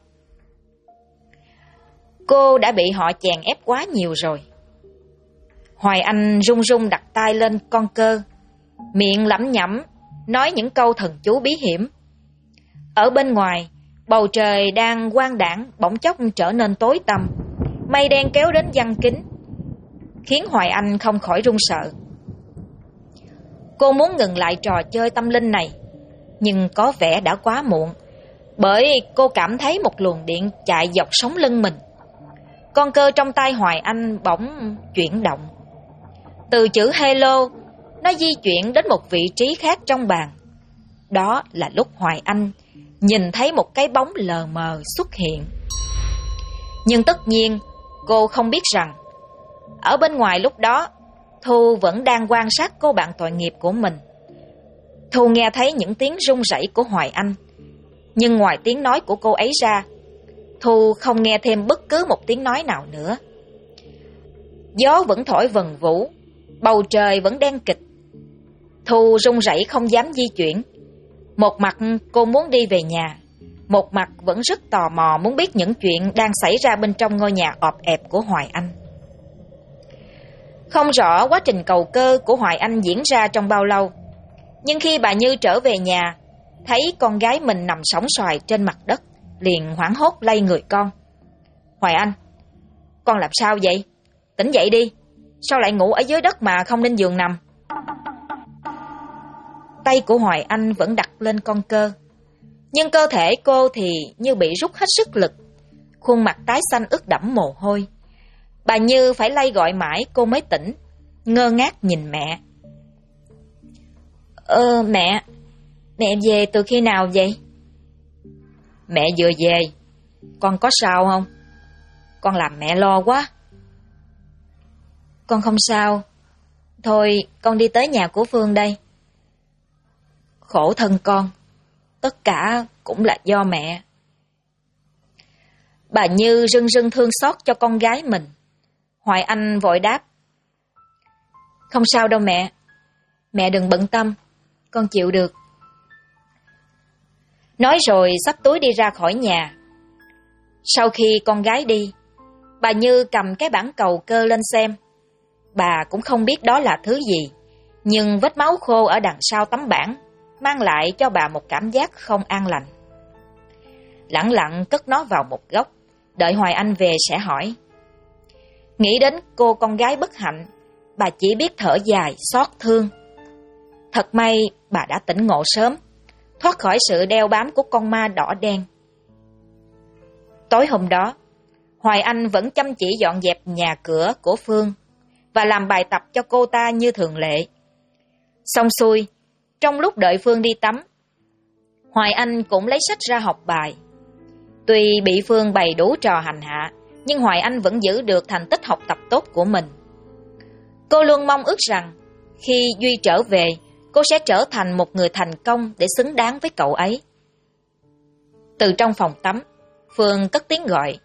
Cô đã bị họ chèn ép quá nhiều rồi. Hoài Anh run run đặt tay lên con cơ, miệng lẩm nhẩm nói những câu thần chú bí hiểm. Ở bên ngoài, bầu trời đang quang đãng bỗng chốc trở nên tối tăm, mây đen kéo đến giăng kín, khiến Hoài Anh không khỏi run sợ. Cô muốn ngừng lại trò chơi tâm linh này, nhưng có vẻ đã quá muộn, bởi cô cảm thấy một luồng điện chạy dọc sống lưng mình. Con cơ trong tay Hoài Anh bỗng chuyển động. Từ chữ hello, nó di chuyển đến một vị trí khác trong bàn. Đó là lúc Hoài Anh nhìn thấy một cái bóng lờ mờ xuất hiện. Nhưng tất nhiên, cô không biết rằng, ở bên ngoài lúc đó, Thu vẫn đang quan sát cô bạn tội nghiệp của mình. Thu nghe thấy những tiếng run rẩy của Hoài Anh, nhưng ngoài tiếng nói của cô ấy ra, Thu không nghe thêm bất cứ một tiếng nói nào nữa. Gió vẫn thổi vần vũ, bầu trời vẫn đen kịt. Thu run rẩy không dám di chuyển. Một mặt cô muốn đi về nhà, một mặt vẫn rất tò mò muốn biết những chuyện đang xảy ra bên trong ngôi nhà ọp ẹp của Hoài Anh. Không rõ quá trình cầu cơ của Hoài Anh diễn ra trong bao lâu, nhưng khi bà Như trở về nhà, thấy con gái mình nằm sõng soài trên mặt đất, liền hoảng hốt lay người con. Hoài Anh, con làm sao vậy? Tỉnh dậy đi, sao lại ngủ ở dưới đất mà không lên giường nằm? Tay của Hoài Anh vẫn đặt lên con cơ, nhưng cơ thể cô thì như bị rút hết sức lực, khuôn mặt tái xanh ướt đẫm mồ hôi. Bà Như phải lay gọi mãi cô mới tỉnh, ngơ ngác nhìn mẹ. Mẹ về từ khi nào vậy? Mẹ vừa về, con có sao không? Con làm mẹ lo quá. Con không sao. Thôi, con đi tới nhà của Phương đây. Khổ thân con, tất cả cũng là do mẹ. Bà Như rưng rưng thương xót cho con gái mình. Hoài Anh vội đáp. Không sao đâu mẹ. Mẹ đừng bận tâm, con chịu được. Nói rồi xách túi đi ra khỏi nhà. Sau khi con gái đi, bà Như cầm cái bảng cầu cơ lên xem. Bà cũng không biết đó là thứ gì, nhưng vết máu khô ở đằng sau tấm bảng mang lại cho bà một cảm giác không an lành. Lẳng lặng cất nó vào một góc, đợi Hoài Anh về sẽ hỏi. Nghĩ đến cô con gái bất hạnh, bà chỉ biết thở dài xót thương. Thật may bà đã tỉnh ngộ sớm, thoát khỏi sự đeo bám của con ma đỏ đen. Tối hôm đó, Hoài Anh vẫn chăm chỉ dọn dẹp nhà cửa của Phương và làm bài tập cho cô ta như thường lệ. Xong xuôi, trong lúc đợi Phương đi tắm, Hoài Anh cũng lấy sách ra học bài. Tuy bị Phương bày đủ trò hành hạ, nhưng Hoài Anh vẫn giữ được thành tích học tập tốt của mình. Cô luôn mong ước rằng khi Duy trở về, cô sẽ trở thành một người thành công để xứng đáng với cậu ấy. Từ trong phòng tắm, Phương cất tiếng gọi.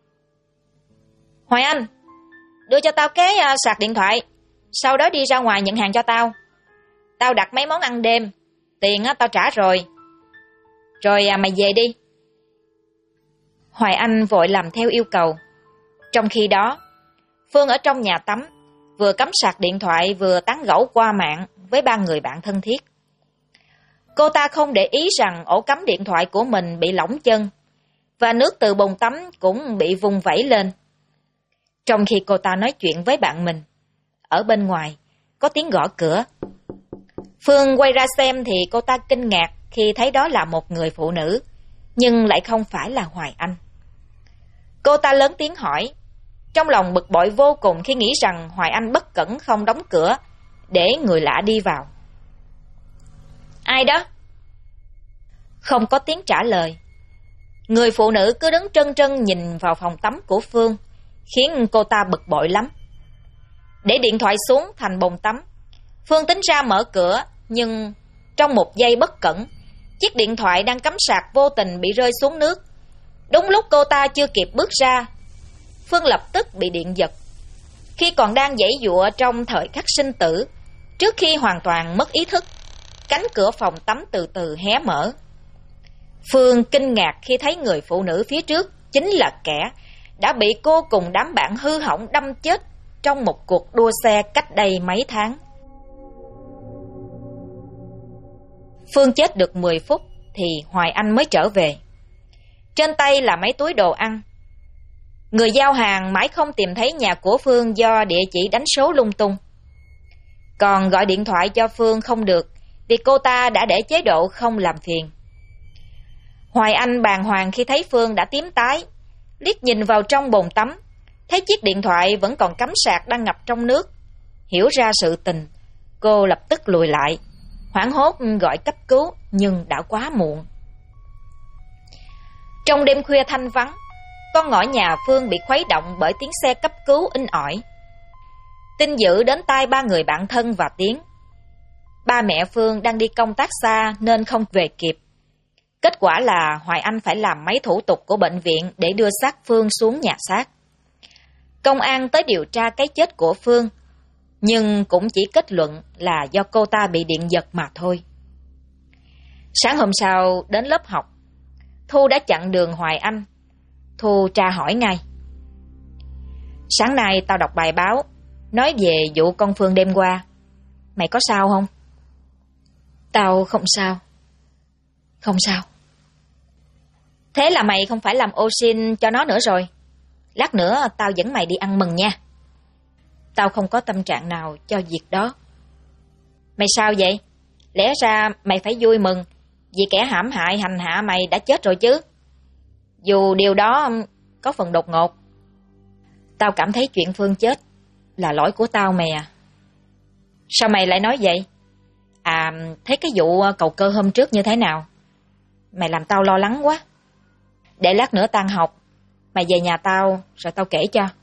Hoài Anh, đưa cho tao cái sạc điện thoại, sau đó đi ra ngoài nhận hàng cho tao. Tao đặt mấy món ăn đêm, tiền tao trả rồi. Rồi mày về đi. Hoài Anh vội làm theo yêu cầu. Trong khi đó, Phương ở trong nhà tắm, vừa cắm sạc điện thoại vừa tán gẫu qua mạng với ba người bạn thân thiết. Cô ta không để ý rằng ổ cắm điện thoại của mình bị lỏng chân, và nước từ bồn tắm cũng bị vung vẩy lên. Trong khi cô ta nói chuyện với bạn mình, ở bên ngoài có tiếng gõ cửa. Phương quay ra xem thì cô ta kinh ngạc khi thấy đó là một người phụ nữ, nhưng lại không phải là Hoài Anh. Cô ta lớn tiếng hỏi, trong lòng bực bội vô cùng khi nghĩ rằng Hoài Anh bất cẩn không đóng cửa để người lạ đi vào. Ai đó? Không có tiếng trả lời. Người phụ nữ cứ đứng trân trân nhìn vào phòng tắm của Phương, khiến cô ta bực bội lắm. Để điện thoại xuống thành bồn tắm, Phương tính ra mở cửa, nhưng trong một giây bất cẩn, chiếc điện thoại đang cắm sạc vô tình bị rơi xuống nước. Đúng lúc cô ta chưa kịp bước ra, Phương lập tức bị điện giật. Khi còn đang giãy giụa trong thời khắc sinh tử, trước khi hoàn toàn mất ý thức, cánh cửa phòng tắm từ từ hé mở. Phương kinh ngạc khi thấy người phụ nữ phía trước chính là kẻ đã bị cô cùng đám bạn hư hỏng đâm chết trong một cuộc đua xe cách đây mấy tháng. Phương chết được 10 phút thì Hoài Anh mới trở về. Trên tay là mấy túi đồ ăn. Người giao hàng mãi không tìm thấy nhà của Phương do địa chỉ đánh số lung tung. Còn gọi điện thoại cho Phương không được vì cô ta đã để chế độ không làm phiền. Hoài Anh bàng hoàng khi thấy Phương đã tím tái, liếc nhìn vào trong bồn tắm, thấy chiếc điện thoại vẫn còn cắm sạc đang ngập trong nước. Hiểu ra sự tình, cô lập tức lùi lại, hoảng hốt gọi cấp cứu nhưng đã quá muộn. Trong đêm khuya thanh vắng, con ngõ nhà Phương bị khuấy động bởi tiếng xe cấp cứu inh ỏi. Tin dữ đến tai ba người bạn thân và Tiến. Ba mẹ Phương đang đi công tác xa nên không về kịp. Kết quả là Hoài Anh phải làm mấy thủ tục của bệnh viện để đưa xác Phương xuống nhà xác. Công an tới điều tra cái chết của Phương, nhưng cũng chỉ kết luận là do cô ta bị điện giật mà thôi. Sáng hôm sau đến lớp học, Thu đã chặn đường Hoài Anh. Thu tra hỏi ngay. Sáng nay tao đọc bài báo, nói về vụ con Phương đêm qua. Mày có sao không? Tao không sao. Không sao. Thế là mày không phải làm ô sin cho nó nữa rồi. Lát nữa tao dẫn mày đi ăn mừng nha. Tao không có tâm trạng nào cho việc đó. Mày sao vậy? Lẽ ra mày phải vui mừng vì kẻ hãm hại hành hạ mày đã chết rồi chứ. Dù điều đó có phần đột ngột. Tao cảm thấy chuyện Phương chết là lỗi của tao mày à. Sao mày lại nói vậy? À, thấy cái vụ cầu cơ hôm trước như thế nào? Mày làm tao lo lắng quá. Để lát nữa tan học, mày về nhà tao rồi tao kể cho.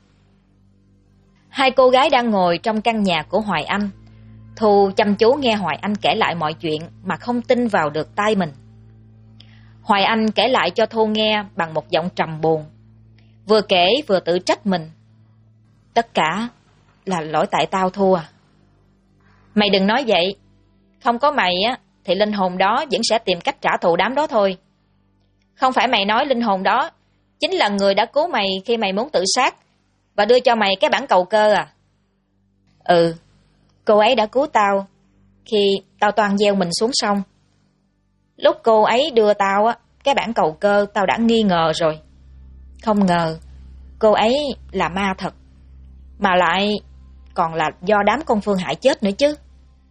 Hai cô gái đang ngồi trong căn nhà của Hoài Anh. Thu chăm chú nghe Hoài Anh kể lại mọi chuyện mà không tin vào được tai mình. Hoài Anh kể lại cho Thu nghe bằng một giọng trầm buồn, vừa kể vừa tự trách mình. Tất cả là lỗi tại tao Thu à. Mày đừng nói vậy. Không có mày á thì linh hồn đó vẫn sẽ tìm cách trả thù đám đó thôi. Không phải mày nói linh hồn đó chính là người đã cứu mày khi mày muốn tự sát và đưa cho mày cái bản cầu cơ à? Ừ, cô ấy đã cứu tao khi tao toan gieo mình xuống sông. Lúc cô ấy đưa tao á cái bản cầu cơ, tao đã nghi ngờ rồi. Không ngờ cô ấy là ma thật, mà lại còn là do đám con Phương hại chết nữa chứ.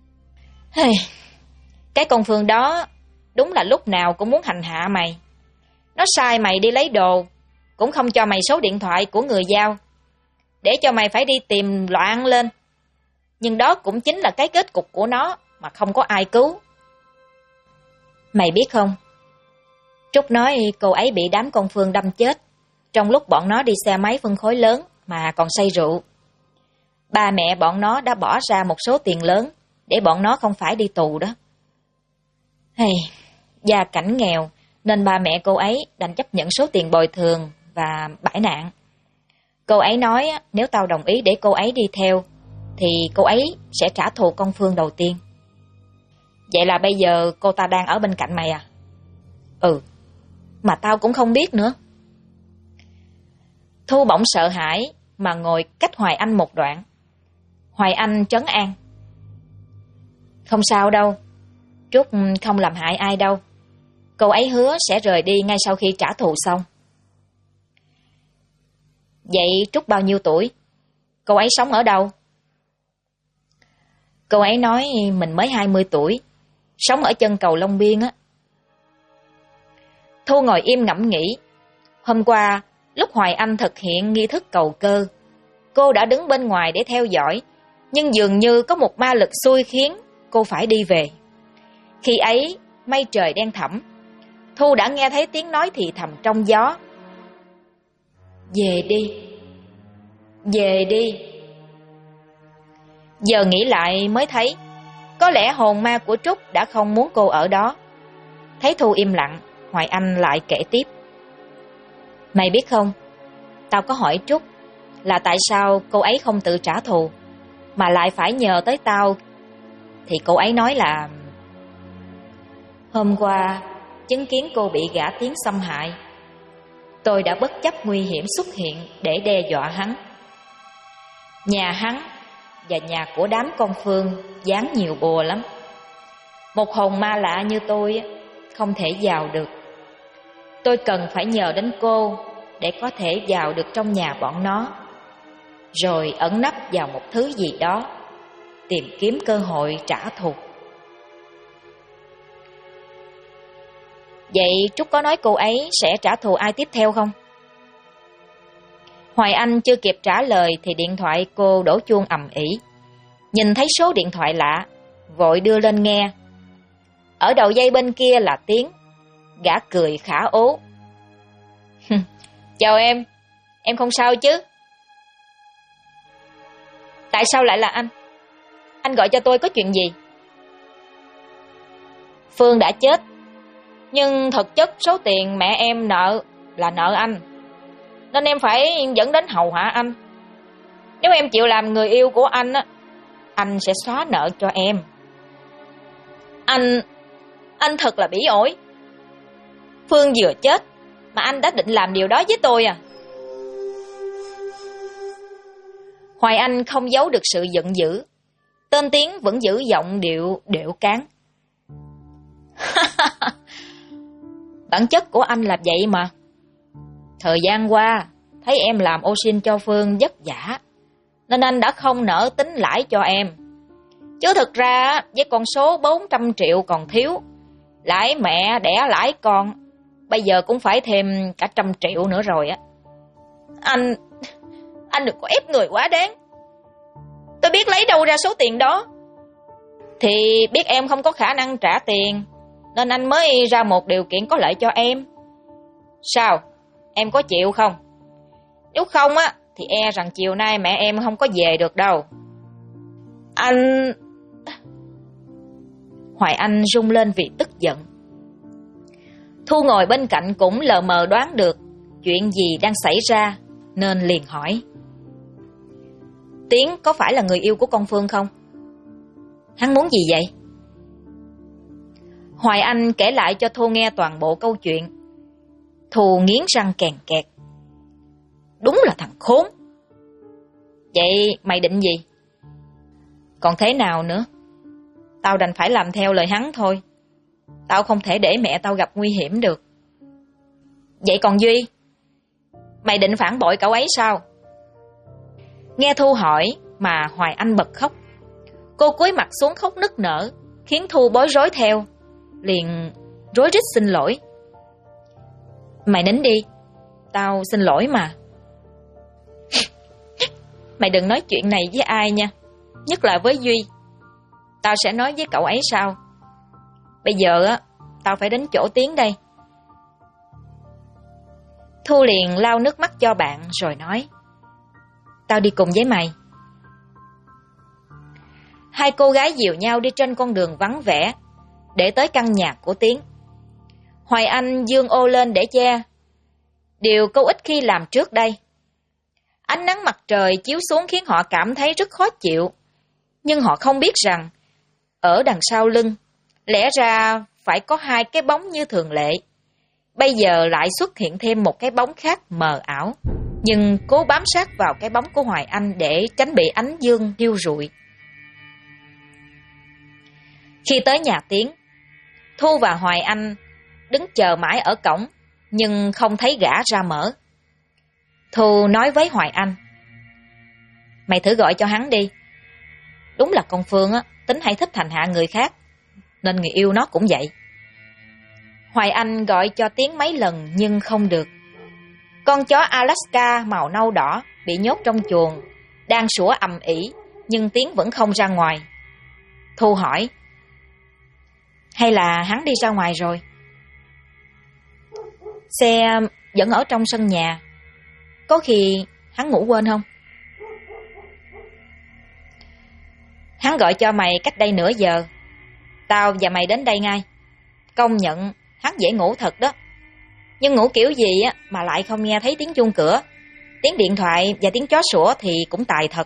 Cái con Phương đó đúng là lúc nào cũng muốn hành hạ mày. Nó sai mày đi lấy đồ, cũng không cho mày số điện thoại của người giao, để cho mày phải đi tìm loạn lên. Nhưng đó cũng chính là cái kết cục của nó mà không có ai cứu. Mày biết không, Trúc nói cô ấy bị đám con Phương đâm chết trong lúc bọn nó đi xe máy phân khối lớn mà còn say rượu. Ba mẹ bọn nó đã bỏ ra một số tiền lớn để bọn nó không phải đi tù đó. Hey, gia cảnh nghèo nên ba mẹ cô ấy đành chấp nhận số tiền bồi thường và bãi nạn. Cô ấy nói nếu tao đồng ý để cô ấy đi theo thì cô ấy sẽ trả thù con Phương đầu tiên. Vậy là bây giờ cô ta đang ở bên cạnh mày à? Ừ, mà tao cũng không biết nữa. Thu bỗng sợ hãi mà ngồi cách Hoài Anh một đoạn. Hoài Anh trấn an. Không sao đâu, Trúc không làm hại ai đâu. Cô ấy hứa sẽ rời đi ngay sau khi trả thù xong. Vậy Trúc bao nhiêu tuổi? Cô ấy sống ở đâu? Cô ấy nói mình mới 20 tuổi, sống ở chân cầu Long Biên á. Thu ngồi im ngẫm nghĩ. Hôm qua, lúc Hoài Anh thực hiện nghi thức cầu cơ, cô đã đứng bên ngoài để theo dõi, nhưng dường như có một ma lực xui khiến cô phải đi về. Khi ấy, mây trời đen thẳm, Thu đã nghe thấy tiếng nói thì thầm trong gió. Về đi, về đi. Giờ nghĩ lại mới thấy, có lẽ hồn ma của Trúc đã không muốn cô ở đó. Thấy Thu im lặng, Hoài Anh lại kể tiếp. Mày biết không, tao có hỏi Trúc là tại sao cô ấy không tự trả thù, mà lại phải nhờ tới tao. Thì cô ấy nói là hôm qua chứng kiến cô bị gã Tiến xâm hại, tôi đã bất chấp nguy hiểm xuất hiện để đe dọa hắn. Nhà hắn và nhà của đám con Phương dán nhiều bùa lắm. Một hồn ma lạ như tôi không thể vào được. Tôi cần phải nhờ đến cô để có thể vào được trong nhà bọn nó, rồi ẩn nấp vào một thứ gì đó, tìm kiếm cơ hội trả thù. Vậy Trúc có nói cô ấy sẽ trả thù ai tiếp theo không? Hoài Anh chưa kịp trả lời thì điện thoại cô đổ chuông ầm ĩ. Nhìn thấy số điện thoại lạ, vội đưa lên nghe. Ở đầu dây bên kia là Tiến. Gã cười khả ố. Chào em không sao chứ? Tại sao lại là anh? Anh gọi cho tôi có chuyện gì? Phương đã chết, nhưng thực chất số tiền mẹ em nợ là nợ anh, nên em phải dẫn đến hầu hạ anh. Nếu em chịu làm người yêu của anh á, anh sẽ xóa nợ cho em. Anh thật là bỉ ổi. Phương vừa chết mà anh đã định làm điều đó với tôi à? Hoài Anh không giấu được sự giận dữ. Tên Tiến vẫn giữ giọng điệu cán. Bản chất của anh là vậy mà. Thời gian qua, thấy em làm ô sin cho Phương vất vả, nên anh đã không nỡ tính lãi cho em. Chứ thực ra, với con số 400 triệu còn thiếu, lãi mẹ đẻ lãi con, bây giờ cũng phải thêm cả 100 triệu nữa rồi á. Anh đừng có ép người quá đáng. Tôi biết lấy đâu ra số tiền đó. Thì biết em không có khả năng trả tiền, nên anh mới ra một điều kiện có lợi cho em. Sao? Em có chịu không? Nếu không á, thì e rằng chiều nay mẹ em không có về được đâu. Anh... Hoài Anh rung lên vì tức giận. Thu ngồi bên cạnh cũng lờ mờ đoán được chuyện gì đang xảy ra, nên liền hỏi. Tiến có phải là người yêu của con Phương không? Hắn muốn gì vậy? Hoài Anh kể lại cho Thu nghe toàn bộ câu chuyện. Thu nghiến răng kèn kẹt. Đúng là thằng khốn. Vậy mày định gì? Còn thế nào nữa? Tao đành phải làm theo lời hắn thôi. Tao không thể để mẹ tao gặp nguy hiểm được. Vậy còn Duy? Mày định phản bội cậu ấy sao? Nghe Thu hỏi mà Hoài Anh bật khóc. Cô cúi mặt xuống khóc nức nở, khiến Thu bối rối theo, liền rối rít xin lỗi. Mày nín đi, tao xin lỗi mà. Mày đừng nói chuyện này với ai nha, nhất là với Duy. Tao sẽ nói với cậu ấy sau. Bây giờ á, tao phải đến chỗ Tiến đây. Thu liền lau nước mắt cho bạn rồi nói: "Tao đi cùng với mày." Hai cô gái dìu nhau đi trên con đường vắng vẻ để tới căn nhà của Tiến. Hoài Anh giương ô lên để che, điều cô ít khi làm trước đây. Ánh nắng mặt trời chiếu xuống khiến họ cảm thấy rất khó chịu, nhưng họ không biết rằng ở đằng sau lưng lẽ ra phải có hai cái bóng như thường lệ. Bây giờ lại xuất hiện thêm một cái bóng khác mờ ảo, nhưng cố bám sát vào cái bóng của Hoài Anh để tránh bị ánh dương thiêu rụi. Khi tới nhà Tiến, Thu và Hoài Anh đứng chờ mãi ở cổng, nhưng không thấy gã ra mở. Thu nói với Hoài Anh: "Mày thử gọi cho hắn đi. Đúng là con Phương á, tính hay thích hành hạ người khác, nên người yêu nó cũng vậy." Hoài Anh gọi cho Tiến mấy lần nhưng không được. Con chó Alaska màu nâu đỏ bị nhốt trong chuồng, đang sủa ầm ĩ, nhưng Tiến vẫn không ra ngoài. Thu hỏi: "Hay là hắn đi ra ngoài rồi?" "Xe vẫn ở trong sân nhà. Có khi hắn ngủ quên không?" "Hắn gọi cho mày cách đây nửa giờ. Tao và mày đến đây ngay. Công nhận hắn dễ ngủ thật đó. Nhưng ngủ kiểu gì á mà lại không nghe thấy tiếng chuông cửa, tiếng điện thoại và tiếng chó sủa thì cũng tài thật."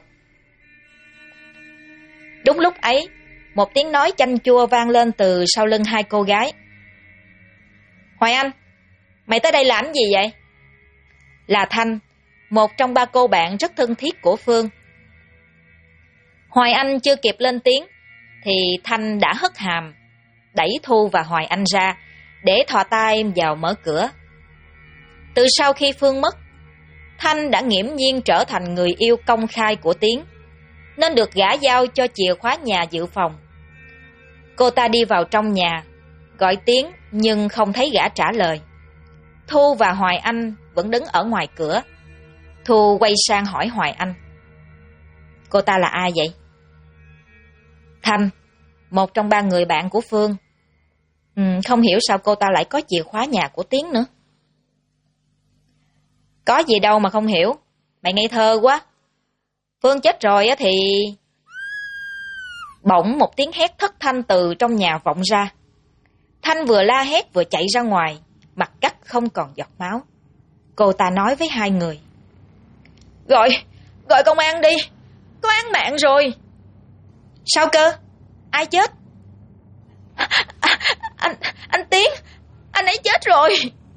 Đúng lúc ấy, một tiếng nói chanh chua vang lên từ sau lưng hai cô gái. "Hoài Anh, mày tới đây làm gì vậy?" Là Thanh, một trong ba cô bạn rất thân thiết của Phương. Hoài Anh chưa kịp lên tiếng thì Thanh đã hất hàm, đẩy Thu và Hoài Anh ra để thò tay vào mở cửa. Từ sau khi Phương mất, Thanh đã nghiễm nhiên trở thành người yêu công khai của Tiến, nên được gã giao cho chìa khóa nhà dự phòng. Cô ta đi vào trong nhà, gọi Tiến nhưng không thấy gã trả lời. Thu và Hoài Anh vẫn đứng ở ngoài cửa. Thu quay sang hỏi Hoài Anh: "Cô ta là ai vậy?" "Thanh, một trong ba người bạn của Phương. Không hiểu sao cô ta lại có chìa khóa nhà của Tiến nữa." "Có gì đâu mà không hiểu, mày ngây thơ quá. Phương chết rồi á thì..." Bỗng một tiếng hét thất thanh từ trong nhà vọng ra. Thanh vừa la hét vừa chạy ra ngoài, mặt cắt không còn giọt máu. Cô ta nói với hai người: Gọi công an đi, có án mạng rồi." "Sao cơ? Ai chết?" Anh Tiến, anh ấy chết rồi."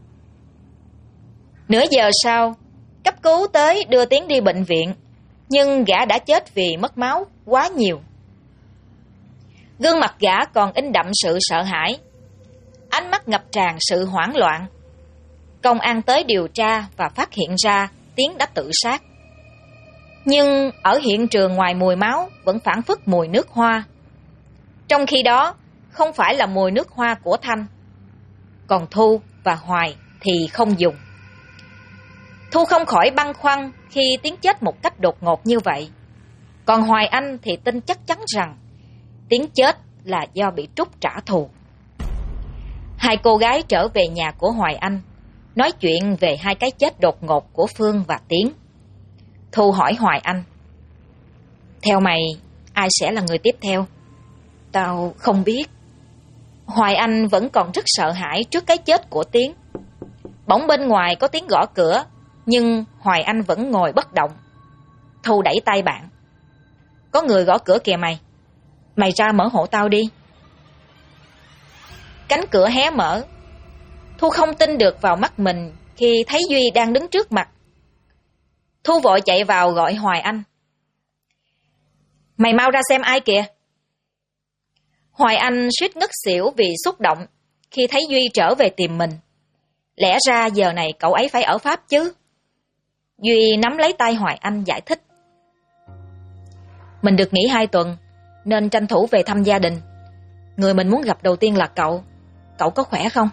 Nửa giờ sau, cấp cứu tới đưa Tiến đi bệnh viện, nhưng gã đã chết vì mất máu quá nhiều. Gương mặt gã còn in đậm sự sợ hãi, ánh mắt ngập tràn sự hoảng loạn. Công an tới điều tra và phát hiện ra Tiến đã tự sát. Nhưng ở hiện trường ngoài mùi máu vẫn phảng phất mùi nước hoa. Trong khi đó, không phải là mùi nước hoa của Thanh. Còn Thu và Hoài thì không dùng. Thu không khỏi băn khoăn khi Tiến chết một cách đột ngột như vậy. Còn Hoài Anh thì tin chắc chắn rằng Tiến chết là do bị trút trả thù. Hai cô gái trở về nhà của Hoài Anh, nói chuyện về hai cái chết đột ngột của Phương và Tiến. Thu hỏi Hoài Anh: "Theo mày, ai sẽ là người tiếp theo?" "Tao không biết." Hoài Anh vẫn còn rất sợ hãi trước cái chết của Tiến. Bỗng bên ngoài có tiếng gõ cửa, nhưng Hoài Anh vẫn ngồi bất động. Thu đẩy tay bạn: "Có người gõ cửa kìa mày. Mày ra mở hộ tao đi." Cánh cửa hé mở. Thu không tin được vào mắt mình khi thấy Duy đang đứng trước mặt. Thu vội chạy vào gọi Hoài Anh: "Mày mau ra xem ai kìa." Hoài Anh suýt ngất xỉu vì xúc động khi thấy Duy trở về tìm mình. Lẽ ra giờ này cậu ấy phải ở Pháp chứ. Duy nắm lấy tay Hoài Anh giải thích: "Mình được nghỉ 2 tuần nên tranh thủ về thăm gia đình. Người mình muốn gặp đầu tiên là cậu. Cậu có khỏe không?"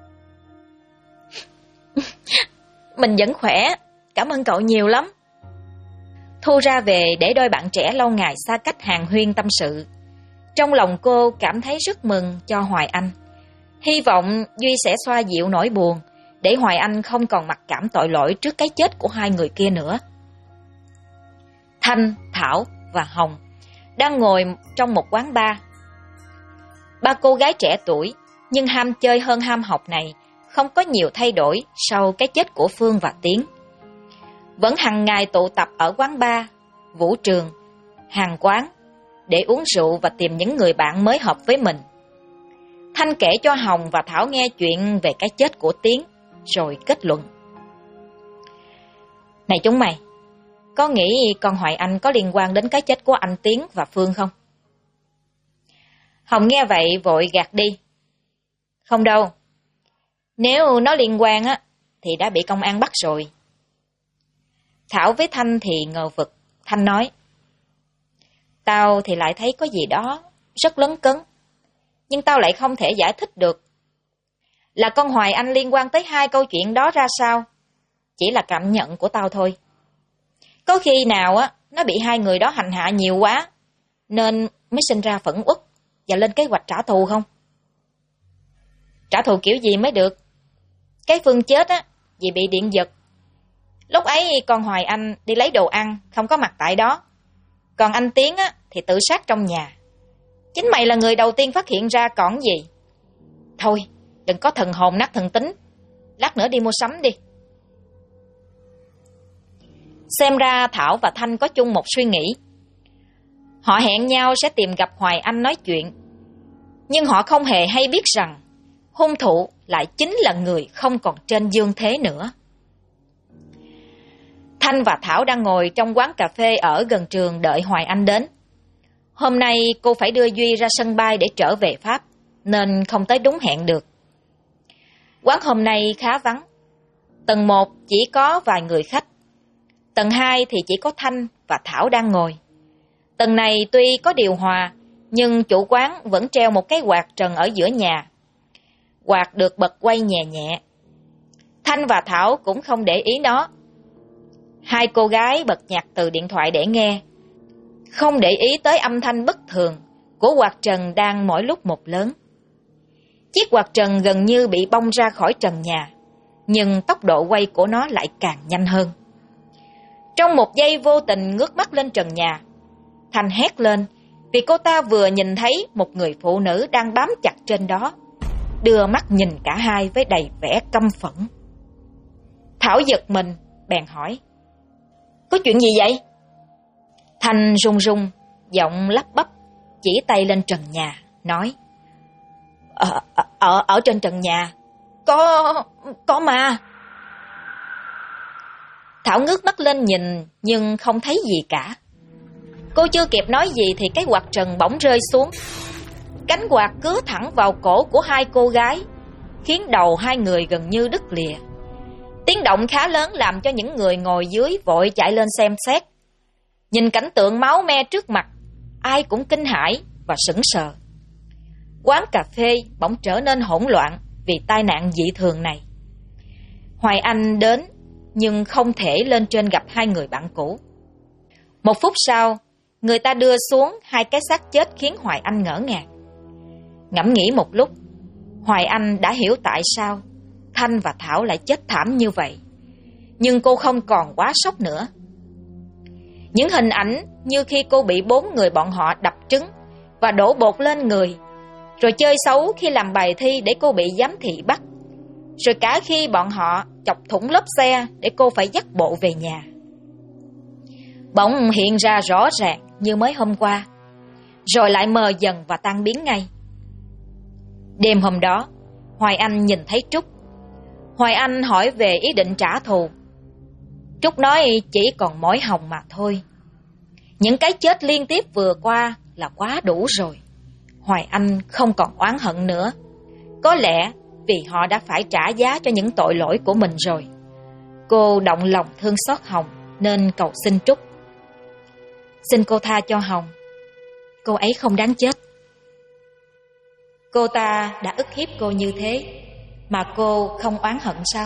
"Mình vẫn khỏe, cảm ơn cậu nhiều lắm." Thu ra về để đôi bạn trẻ lâu ngày xa cách hàn huyên tâm sự. Trong lòng cô cảm thấy rất mừng cho Hoài Anh, hy vọng Duy sẽ xoa dịu nỗi buồn để Hoài Anh không còn mặc cảm tội lỗi trước cái chết của hai người kia nữa. Thanh, Thảo và Hồng đang ngồi trong một quán bar. Ba cô gái trẻ tuổi nhưng ham chơi hơn ham học này không có nhiều thay đổi sau cái chết của Phương và Tiến. Vẫn hàng ngày tụ tập ở quán bar, vũ trường, hàng quán để uống rượu và tìm những người bạn mới hợp với mình. Thanh kể cho Hồng và Thảo nghe chuyện về cái chết của Tiến, rồi kết luận. Này chúng mày, có nghĩ con Hoài Anh có liên quan đến cái chết của anh Tiến và Phương không? Hồng nghe vậy vội gạt đi. Không đâu. Nếu nó liên quan á, thì đã bị công an bắt rồi. Thảo với Thanh thì ngờ vực. Thanh nói. Tao thì lại thấy có gì đó rất lấn cấn. Nhưng tao lại không thể giải thích được. Là con Hoài Anh liên quan tới hai câu chuyện đó ra sao? Chỉ là cảm nhận của tao thôi. Có khi nào á, nó bị hai người đó hành hạ nhiều quá, nên mới sinh ra phẫn uất và lên kế hoạch trả thù không? Trả thù kiểu gì mới được? Cái Phương chết á, vì bị điện giật. Lúc ấy con Hoài Anh đi lấy đồ ăn, không có mặt tại đó. Còn anh Tiến á, thì tự sát trong nhà. Chính mày là người đầu tiên phát hiện ra còn gì. Thôi, đừng có thần hồn nát thần tính. Lát nữa đi mua sắm đi. Xem ra Thảo và Thanh có chung một suy nghĩ. Họ hẹn nhau sẽ tìm gặp Hoài Anh nói chuyện. Nhưng họ không hề hay biết rằng hung thủ lại chính là người không còn trên dương thế nữa. Thanh và Thảo đang ngồi trong quán cà phê ở gần trường đợi Hoài Anh đến. Hôm nay cô phải đưa Duy ra sân bay để trở về Pháp, nên không tới đúng hẹn được. Quán hôm nay khá vắng. Tầng 1 chỉ có vài người khách. Tầng 2 thì chỉ có Thanh và Thảo đang ngồi. Tầng này tuy có điều hòa, nhưng chủ quán vẫn treo một cái quạt trần ở giữa nhà. Quạt được bật quay nhẹ nhẹ. Thanh và Thảo cũng không để ý nó. Hai cô gái bật nhạc từ điện thoại để nghe, không để ý tới âm thanh bất thường của quạt trần đang mỗi lúc một lớn. Chiếc quạt trần gần như bị bong ra khỏi trần nhà, nhưng tốc độ quay của nó lại càng nhanh hơn. Trong một giây vô tình ngước mắt lên trần nhà, Thanh hét lên vì cô ta vừa nhìn thấy một người phụ nữ đang bám chặt trên đó, đưa mắt nhìn cả hai với đầy vẻ căm phẫn. Thảo giật mình, bèn hỏi. Có chuyện gì vậy? Thanh run run, giọng lắp bắp, chỉ tay lên trần nhà, nói. Ở trên trần nhà, có ma. Thảo ngước mắt lên nhìn, nhưng không thấy gì cả. Cô chưa kịp nói gì thì cái quạt trần bỗng rơi xuống. Cánh quạt cứa thẳng vào cổ của hai cô gái, khiến đầu hai người gần như đứt lìa. Tiếng động khá lớn làm cho những người ngồi dưới vội chạy lên xem xét. Nhìn cảnh tượng máu me trước mặt, ai cũng kinh hãi và sững sờ. Quán cà phê bỗng trở nên hỗn loạn vì tai nạn dị thường này. Hoài Anh đến, nhưng không thể lên trên gặp hai người bạn cũ. Một phút sau, người ta đưa xuống hai cái xác chết khiến Hoài Anh ngỡ ngàng. Ngẫm nghĩ một lúc, Hoài Anh đã hiểu tại sao Thanh và Thảo lại chết thảm như vậy. Nhưng cô không còn quá sốc nữa. Những hình ảnh như khi cô bị 4 người bọn họ đập trứng và đổ bột lên người, rồi chơi xấu khi làm bài thi để cô bị giám thị bắt, rồi cả khi bọn họ chọc thủng lốp xe để cô phải dắt bộ về nhà, bỗng hiện ra rõ ràng như mới hôm qua, rồi lại mờ dần và tan biến ngay. Đêm hôm đó, Hoài Anh nhìn thấy Trúc. Hoài Anh hỏi về ý định trả thù. Trúc nói chỉ còn mỗi Hồng mà thôi. Những cái chết liên tiếp vừa qua là quá đủ rồi. Hoài Anh không còn oán hận nữa. Có lẽ vì họ đã phải trả giá cho những tội lỗi của mình rồi. Cô động lòng thương xót Hồng nên cầu xin Trúc. Xin cô tha cho Hồng. Cô ấy không đáng chết. Cô ta đã ức hiếp cô như thế mà cô không oán hận sao?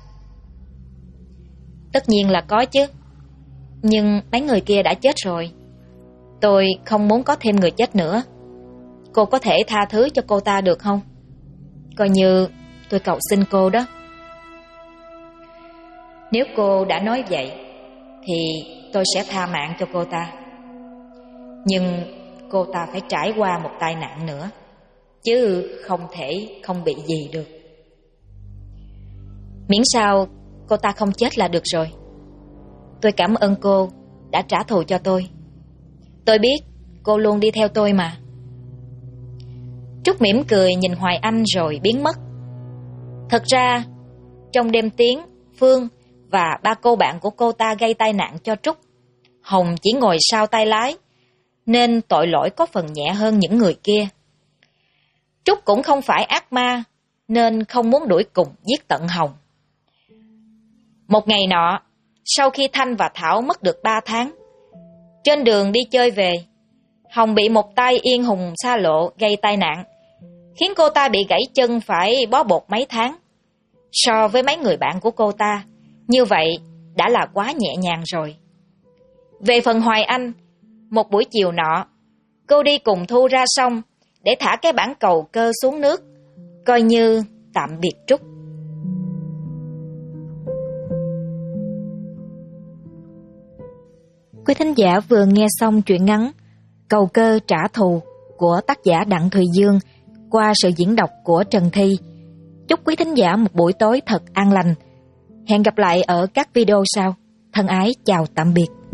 Tất nhiên là có chứ. Nhưng mấy người kia đã chết rồi. Tôi không muốn có thêm người chết nữa. Cô có thể tha thứ cho cô ta được không? Coi như tôi cầu xin cô đó. Nếu cô đã nói vậy thì tôi sẽ tha mạng cho cô ta. Nhưng cô ta phải trải qua một tai nạn nữa, chứ không thể không bị gì được. Miễn sao cô ta không chết là được rồi. Tôi cảm ơn cô đã trả thù cho tôi. Tôi biết cô luôn đi theo tôi mà. Trúc mỉm cười nhìn Hoài Anh rồi biến mất. Thật ra, trong đêm Tiến, Phương và ba cô bạn của cô ta gây tai nạn cho Trúc, Hồng chỉ ngồi sau tay lái, nên tội lỗi có phần nhẹ hơn những người kia. Trúc cũng không phải ác ma, nên không muốn đuổi cùng giết tận Hồng. Một ngày nọ, sau khi Thanh và Thảo mất được 3 tháng, trên đường đi chơi về, Hồng bị một tay yên hùng xa lộ gây tai nạn, khiến cô ta bị gãy chân phải bó bột mấy tháng. So với mấy người bạn của cô ta, như vậy đã là quá nhẹ nhàng rồi. Về phần Hoài Anh, một buổi chiều nọ, cô đi cùng Thu ra sông để thả cái bản cầu cơ xuống nước, coi như tạm biệt Trúc. Quý thính giả vừa nghe xong truyện ngắn Cầu Cơ Trả Thù của tác giả Đặng Thùy Dương qua sự diễn đọc của Trần Thi. Chúc quý thính giả một buổi tối thật an lành. Hẹn gặp lại ở các video sau. Thân ái chào tạm biệt.